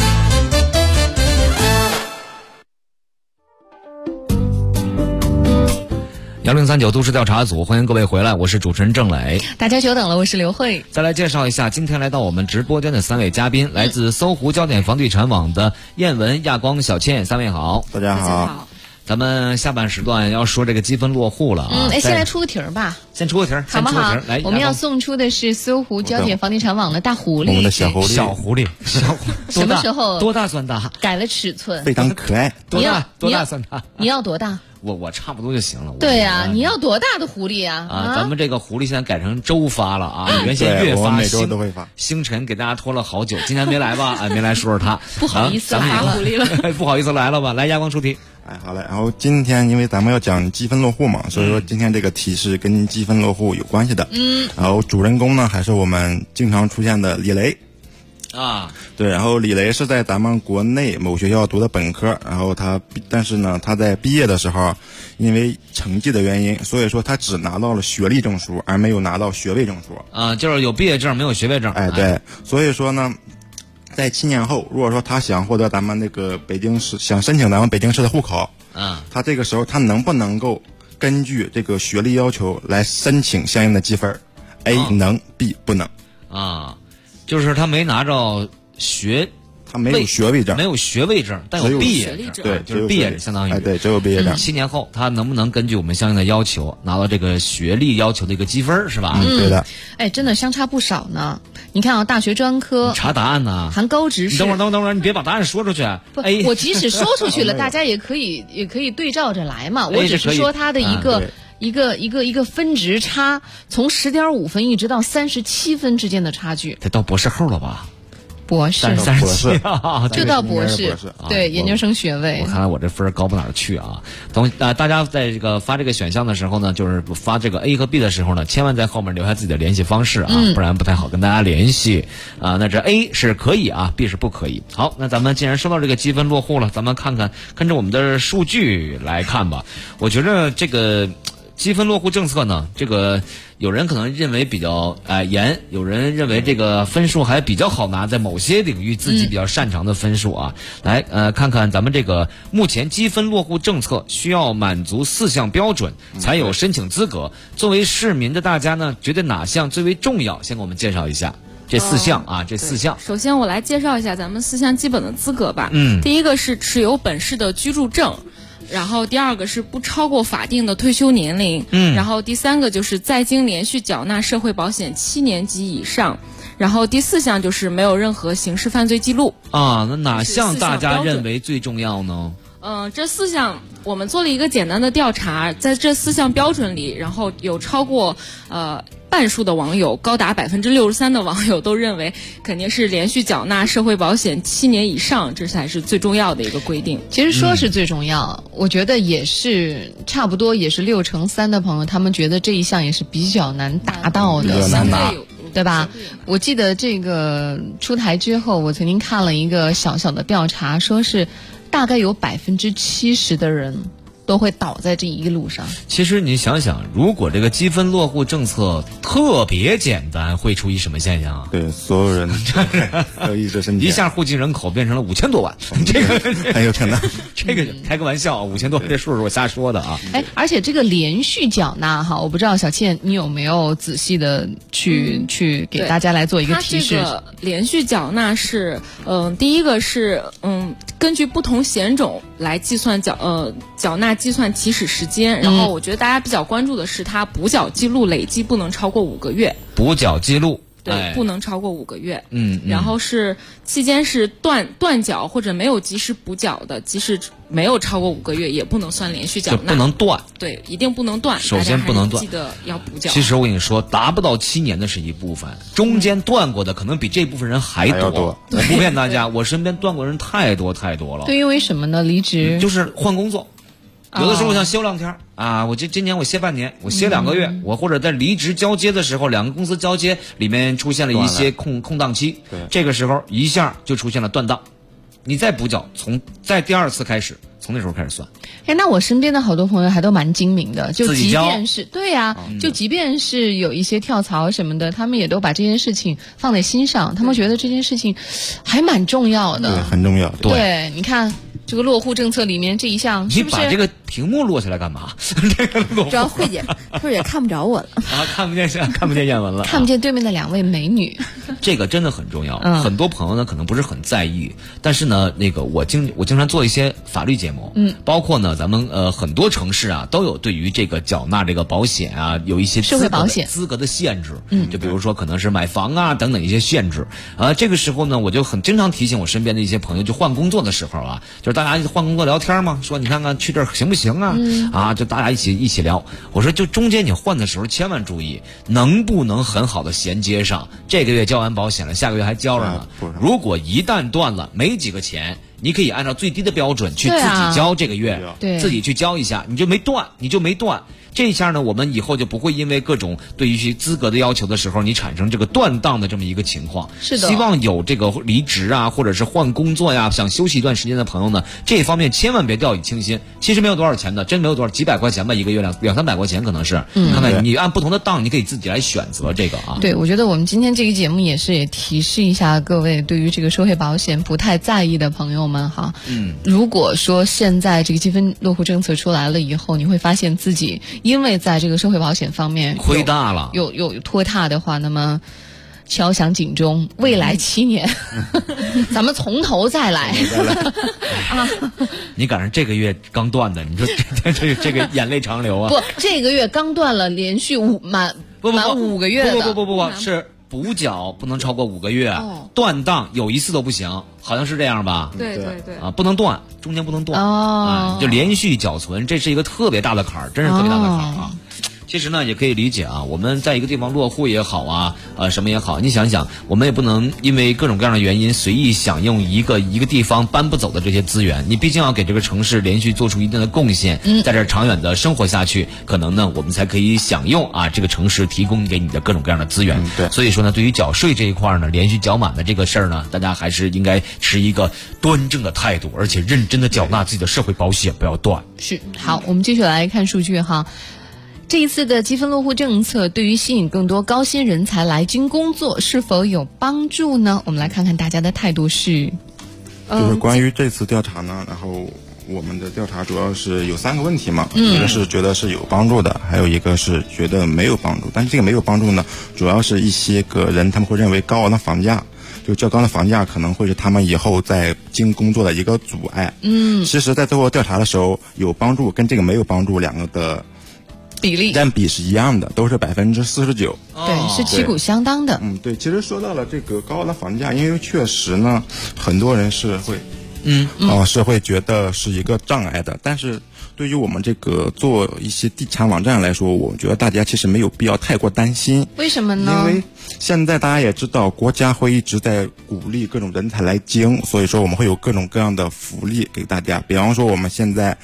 1039都市调查组，欢迎各位回来，我是主持人郑磊。 大家久等了，我是刘慧。 再来介绍一下今天来到我们直播间的3位嘉宾，来自搜狐焦点房地产网的燕文、亚光、小倩，3位好。 大家好。 咱们下半时段要说这个积分落户了啊。 先来出个题儿吧。 先出个题儿， 好不好？ 来， 我们要送出的是搜狐焦点房地产网的大狐狸。 我们的小狐狸， 什么时候？ 多大算大？ 改了尺寸， 非常可爱。 多大算大？ 你要多大？ 我差不多就行了。 对呀，你要多大的狐狸啊？ 咱们这个狐狸现在改成周发了啊，原先月发， 我每周都会发。 星辰给大家拖了好久，今天没来吧？没来说说他， 不好意思来了，狐狸了， 不好意思来了吧？来，亚光出题。 好嘞。然后今天因为咱们要讲积分落户嘛，所以说今天这个题是跟积分落户有关系的。然后主人公呢还是我们经常出现的李雷。对，然后李雷是在咱们国内某学校读的本科，然后但是呢，他在毕业的时候，因为成绩的原因，所以说他只拿到了学历证书，而没有拿到学位证书。 就是有毕业证没有学位证。 对，所以说呢，在7年后，如果说他想获得咱们那个北京市，想申请咱们北京市的户口，他这个时候他能不能够根据这个学历要求来申请相应的积分？A 能 ，B 不能。 就是他没拿着他没有学位证， 没有学位证，但有毕业证， 对， 就是毕业证，相当于对，只有毕业证。 7年后，他能不能根据我们相应的要求拿到这个学历要求的一个积分，是吧？ 对的。 真的相差不少呢。你看啊，大学专科查答案呢， 含高职是。 等会儿，你别把答案说出去。 我即使说出去了，大家也可以对照着来嘛。我只是说他的一个分值差，从10.5分一直到37分之间的差距。 得到博士后了吧？ 博士 ，37 就到博士，对，研究生学位。 我看来我这分高不哪儿去啊！大家在这个发这个选项的时候呢，就是发这个 A 和 B 的时候呢，千万在后面留下自己的联系方式啊，不然不太好跟大家联系啊。那这 A 是可以啊 ，B 是不可以。好，那咱们既然说到这个积分落户了，咱们跟着我们的数据来看吧。我觉得这个积分落户政策呢，这个有人可能认为比较严，有人认为这个分数还比较好拿，在某些领域自己比较擅长的分数啊。来看看咱们这个目前积分落户政策需要满足4项标准才有申请资格。作为市民的大家呢，觉得哪项最为重要？先给我们介绍一下这4项啊，这4项。 首先我来介绍一下咱们4项基本的资格吧。第一个是持有本市的居住证。然后第2个是不超过法定的退休年龄，然后第3个就是在京连续缴纳社会保险7年及以上，然后第4项就是没有任何刑事犯罪记录。 那哪项大家认为最重要呢？ 这4项我们做了一个简单的调查，在这4项标准里，然后有超过半数的网友，高达63%的网友都认为肯定是连续缴纳社会保险7年以上，这才是最重要的一个规定。 其实说是最重要，我觉得也是差不多，也是63%的朋友，他们觉得这一项也是比较难达到的， 比较难达， 对吧？我记得这个出台之后，我曾经看了一个小小的调查，说是大概有70%的人都会倒在这一路上。 其实你想想，如果这个积分落户政策特别简单，会出一什么现象啊？ 对，所有人都一直申请， 一下户籍人口变成了5000多万，这个很有可能。 这个开个玩笑，5000多万这数是我瞎说的啊。 而且这个连续缴纳哈，我不知道小倩你有没有仔细的去给大家来做一个提示。 它这个连续缴纳是第一个是根据不同险种来计算缴纳计算起始时间，然后我觉得大家比较关注的是它补缴记录累计不能超过5个月。 补缴记录对，不能超过5个月。然后是期间是断缴或者没有及时补缴的，即使没有超过5个月，也不能算连续缴纳， 就不能断。 对，一定不能断。 首先不能断， 记得要补缴。 其实我跟你说，达不到7年的是一部分，中间断过的可能比这部分人还多。我不骗大家，我身边断过人太多了。 对，因为什么呢？离职就是换工作。 有的时候我想休2天啊，我今年我歇半年，我歇2个月，我或者在离职交接的时候，2个公司交接里面出现了一些空档期，这个时候一下就出现了断档，你再补缴，在第2次开始，从那时候开始算。 那我身边的好多朋友还都蛮精明的，就即便是对呀，就即便是有一些跳槽什么的，他们也都把这件事情放在心上，他们觉得这件事情还蛮重要的， 对，很重要。 对，你看这个落户政策里面这一项， 你把这个屏幕落下来干嘛？ 主要慧姐看不着我了啊，看不见燕文了， 看不见对面的2位美女。 这个真的很重要，很多朋友呢可能不是很在意，但是呢，我经常做一些法律节目，包括呢咱们很多城市啊都有对于这个缴纳这个保险啊有一些社会保险资格的限制，就比如说可能是买房啊等等一些限制啊。这个时候呢，我就很经常提醒我身边的一些朋友，就换工作的时候啊，就是大家换工作聊天嘛，说你看看去这儿行不行啊？啊，就大家一起聊。我说就中间你换的时候千万注意，能不能很好的衔接上，这个月交完保险了，下个月还交着呢。如果一旦断了，没几个钱，你可以按照最低的标准去自己交这个月，自己去交一下，你就没断。这一下呢，我们以后就不会因为各种对于一资格的要求的时候，你产生这个断档的这么一个情况。 是的， 希望有这个离职啊，或者是换工作呀，想休息一段时间的朋友呢，这方面千万别掉以轻心。其实没有多少钱的，真没有多少，几百块钱吧，一个月200-300块钱可能是。看看你按不同的档，你可以自己来选择这个啊。 对，我觉得我们今天这个节目也提示一下各位对于这个社会保险不太在意的朋友们哈。如果说现在这个积分落户政策出来了以后，你会发现自己因为在这个社会保险方面亏大了， 有拖沓的话，那么敲响警钟，未来7年咱们从头再来啊！你赶上这个月刚断的，你说这个眼泪长流啊！ 不，这个月刚断了，连续满5个月的， 不是补缴不能超过5个月，断档有一次都不行，好像是这样吧？ 对啊，不能断，中间不能断啊，就连续缴存，这是一个特别大的坎儿，真是特别大的坎儿啊。其实呢，也可以理解啊，我们在一个地方落户也好啊，什么也好，你想想，我们也不能因为各种各样的原因随意享用一个地方搬不走的这些资源，你毕竟要给这个城市连续做出一定的贡献，在这儿长远的生活下去，可能呢，我们才可以享用啊这个城市提供给你的各种各样的资源。 对， 所以说呢，对于缴税这一块呢，连续缴满的这个事儿呢，大家还是应该持一个端正的态度，而且认真的缴纳自己的社会保险，不要断。 是，好，我们继续来看数据哈。这一次的积分落户政策对于吸引更多高薪人才来京工作是否有帮助呢？我们来看看大家的态度是。 就是关于这次调查呢，然后我们的调查主要是有3个问题嘛，一个是觉得是有帮助的，还有一个是觉得没有帮助。但是这个没有帮助呢，主要是一些个人他们会认为高昂的房价，就较高的房价可能会是他们以后在京工作的一个阻碍。其实在最后调查的时候，有帮助跟这个没有帮助2个的比例占比是一样的，都是49%。 对，是旗鼓相当的。 对，其实说到了这个高昂的房价，因为确实呢，很多人是会，是会觉得是一个障碍的。但是对于我们这个做一些地产网站来说，我觉得大家其实没有必要太过担心。 为什么呢？ 因为现在大家也知道，国家会一直在鼓励各种人才来京，所以说我们会有各种各样的福利给大家。比方说，我们在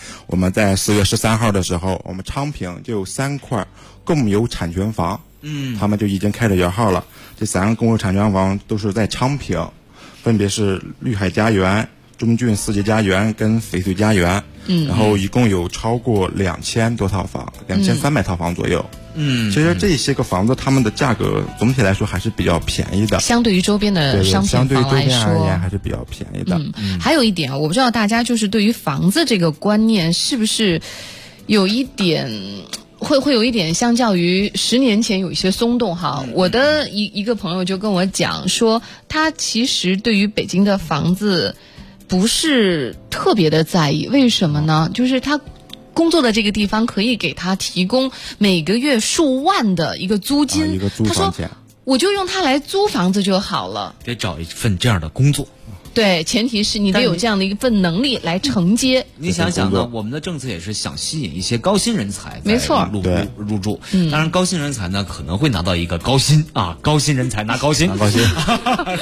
4月13号的时候，我们昌平就有3块共有产权房，他们就已经开始摇号了。这3个共有产权房都是在昌平，分别是绿海家园、中郡四季家园跟翡翠家园，然后一共有超过2000多套房，2300套房左右。其实这些个房子，他们的价格总体来说还是比较便宜的， 相对于周边的商品房来说， 相对于周边而言还是比较便宜的。 还有一点啊，我不知道大家就是对于房子这个观念是不是有一点会有一点相较于10年前有一些松动哈。我的一个朋友就跟我讲说，他其实对于北京的房子不是特别的在意，为什么呢？就是他工作的这个地方可以给他提供每个月数万的一个租金， 一个租房钱， 我就用它来租房子就好了。 得找一份这样的工作。 对，前提是你得有这样的一份能力来承接。 你想想呢，我们的政策也是想吸引一些高薪人才， 没错， 入住。当然，高薪人才呢可能会拿到一个高薪人才拿高薪，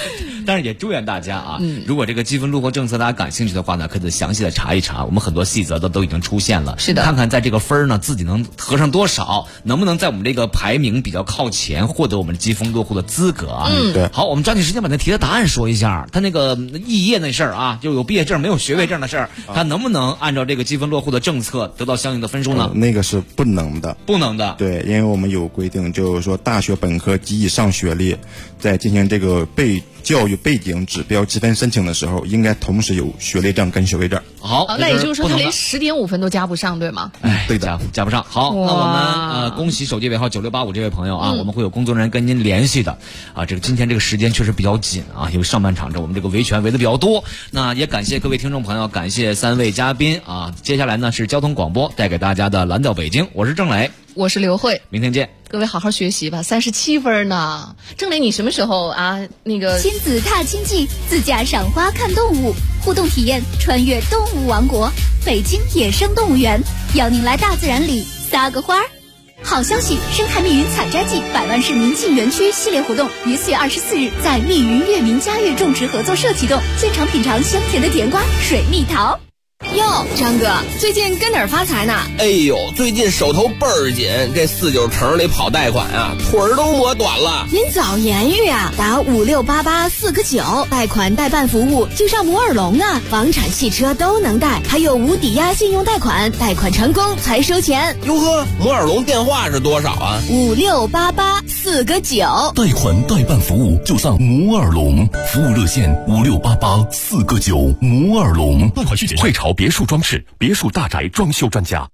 但是也祝愿大家啊，如果这个积分路货政策大家感兴趣的话呢，可以详细的查一查，我们很多细则都已经出现了。 是的， 看看在这个分呢自己能合上多少，能不能在我们这个排名比较靠前获得我们积分落户的资格啊。 对。 好，我们抓紧时间把那题的答案说一下。他那个肄业那事儿啊，就有毕业证没有学位证的事儿，他能不能按照这个积分落户的政策得到相应的分数呢？ 那个是不能的。 不能的。 对，因为我们有规定，就是说大学本科及以上学历在进行这个教育背景指标积分申请的时候，应该同时有学历证跟学位证。 好， 那也就是说他连10.5分都加不上，对吗？ 对的， 加不上。好，那我们恭喜手机尾号9685这位朋友啊，我们会有工作人员跟您联系的啊。这个今天这个时间确实比较紧啊，因为上半场我们这个维权围的比较多。那也感谢各位听众朋友，感谢3位嘉宾啊。接下来呢是交通广播带给大家的蓝调北京，我是郑磊， 我是刘慧， 明天见。 各位好好学习吧，37分呢。郑磊，你什么时候啊？那个亲子踏青记，自驾赏花看动物，互动体验穿越动物王国，北京野生动物园，邀您来大自然里撒个花儿。好消息，生态密云采摘季100万市民进园区系列活动于4月24日在密云月明嘉悦种植合作社启动，现场品尝香甜的甜瓜、水蜜桃。 哟，张哥，最近跟哪儿发财呢？ 哎呦，最近手头倍儿紧，这49城里跑贷款啊，腿儿都磨短了。 您早言语啊，打5688-4个9，贷款代办服务就上摩尔龙啊，房产、汽车都能贷，还有无抵押信用贷款，贷款成功才收钱。 哟呵，摩尔龙电话是多少啊 ？5688-4个9， 贷款代办服务就上摩尔龙，服务热线5688-4个9，摩尔龙。 贷款续减，汇潮别墅装饰，别墅大宅装修专家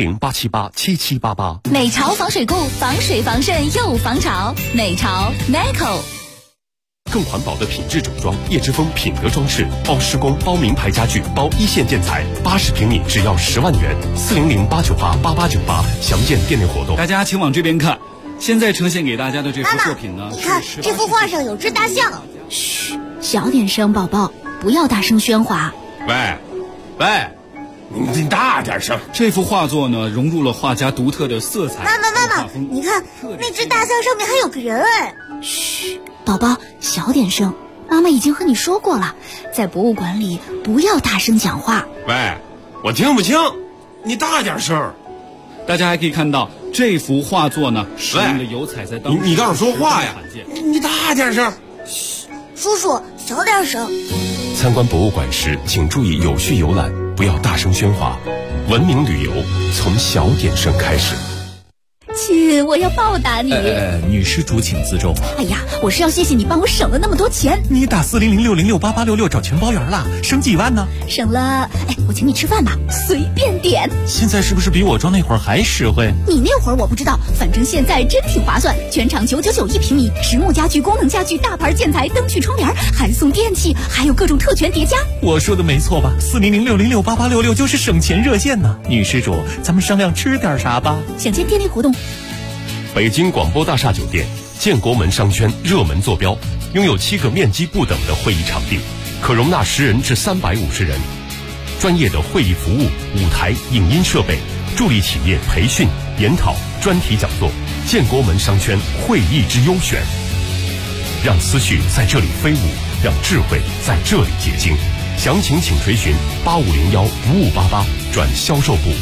，400-878-7788。 美潮防水固，防水防渗又防潮。美潮 Neco。 更环保的品质整装，叶之峰品德装饰，包施工、包名牌家具、包一线建材，80平米只要10万元，400-898-8898，详见店内活动。 大家请往这边看，现在呈现给大家的这幅作品呢， 你看这幅画上有只大象。 嘘，小点声，宝宝，不要大声喧哗。 喂，你大点声。 这幅画作呢，融入了画家独特的色彩。 妈妈，你看那只大象上面还有个人哎。 嘘，宝宝，小点声。妈妈已经和你说过了，在博物馆里不要大声讲话。 喂，我听不清，你大点声。 大家还可以看到这幅画作呢，使用的油彩在当时你倒是说话呀！你大点声。 嘘，叔叔小点声。 参观博物馆时，请注意有序游览，不要大声喧哗。文明旅游从小点声开始。 亲，我要报答你。 女施主请自重。 哎呀，我是要谢谢你帮我省了那么多钱。 你打400-606-8866找全包圆了，省几万呢？ 省了，我请你吃饭吧，随便点。 现在是不是比我装那会儿还实惠？ 你那会儿我不知道，反正现在真挺划算，全场999一平米，实木家具、功能家具、大牌建材、灯具、窗帘，还送电器，还有各种特权叠加。 我说的没错吧？400-606-8866就是省钱热线呢。女施主，咱们商量吃点啥吧？ 想见店内活动。 北京广播大厦酒店建国门商圈热门坐标，拥有7个面积不等的会议场地，可容纳10人至350人，专业的会议服务、舞台、影音设备，助力企业培训、研讨、专题讲座。建国门商圈会议之优选，让思绪在这里飞舞，让智慧在这里结晶。详情请垂询8501-5588转销售部。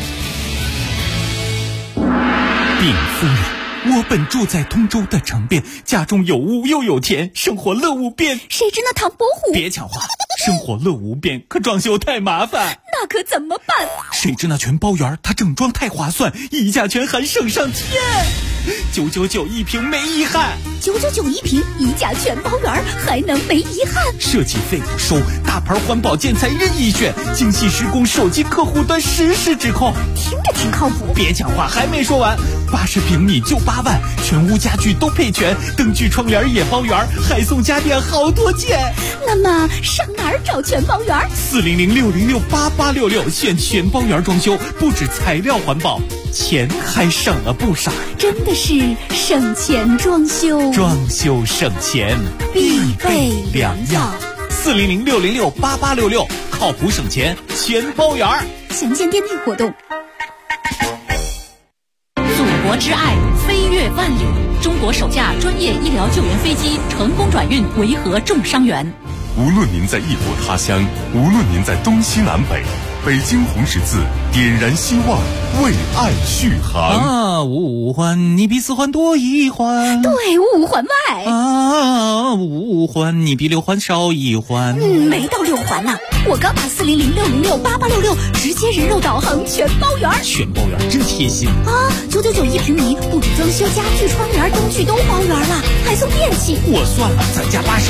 禀夫人，我本住在通州的城边，家中有屋又有田，生活乐无边。 谁知那唐伯虎？ 别抢话，生活乐无边，可装修太麻烦。 那可怎么办？ 谁知那全包园，它整装太划算，溢价权还省上天。999一平没遗憾 ，999一平，溢价全包圆，还能没遗憾？ 设计费不收，大牌环保建材任意选，精细施工，手机客户端实时指控， 听着挺靠谱。 别抢话，还没说完，80平米就8万，全屋家具都配全，灯具窗帘也包圆，还送家电好多件。 那么上哪儿找全包圆 ？400-606-8866，选全包圆装修，不止材料环保，钱还省了不少。 真的是省钱装修， 装修省钱必备良药。 400-606-8866，靠谱省钱全包圆。 详见店内活动。 祖国之爱飞越万里， 中国首架专业医疗救援飞机成功转运维和重伤员。 无论您在异国他乡，无论您在东西南北，北京红十字点燃希望，为爱续航。 啊，五环你比四环多一环。 对，5环外。 啊，5环你比6环少一环。 没到6环呢，我刚打400-606-8866，直接人肉导航全包圆。 全包圆真贴心啊！991平米，不止装修、家具、窗帘、灯具都包圆了，还送电器。 我算了，咱家80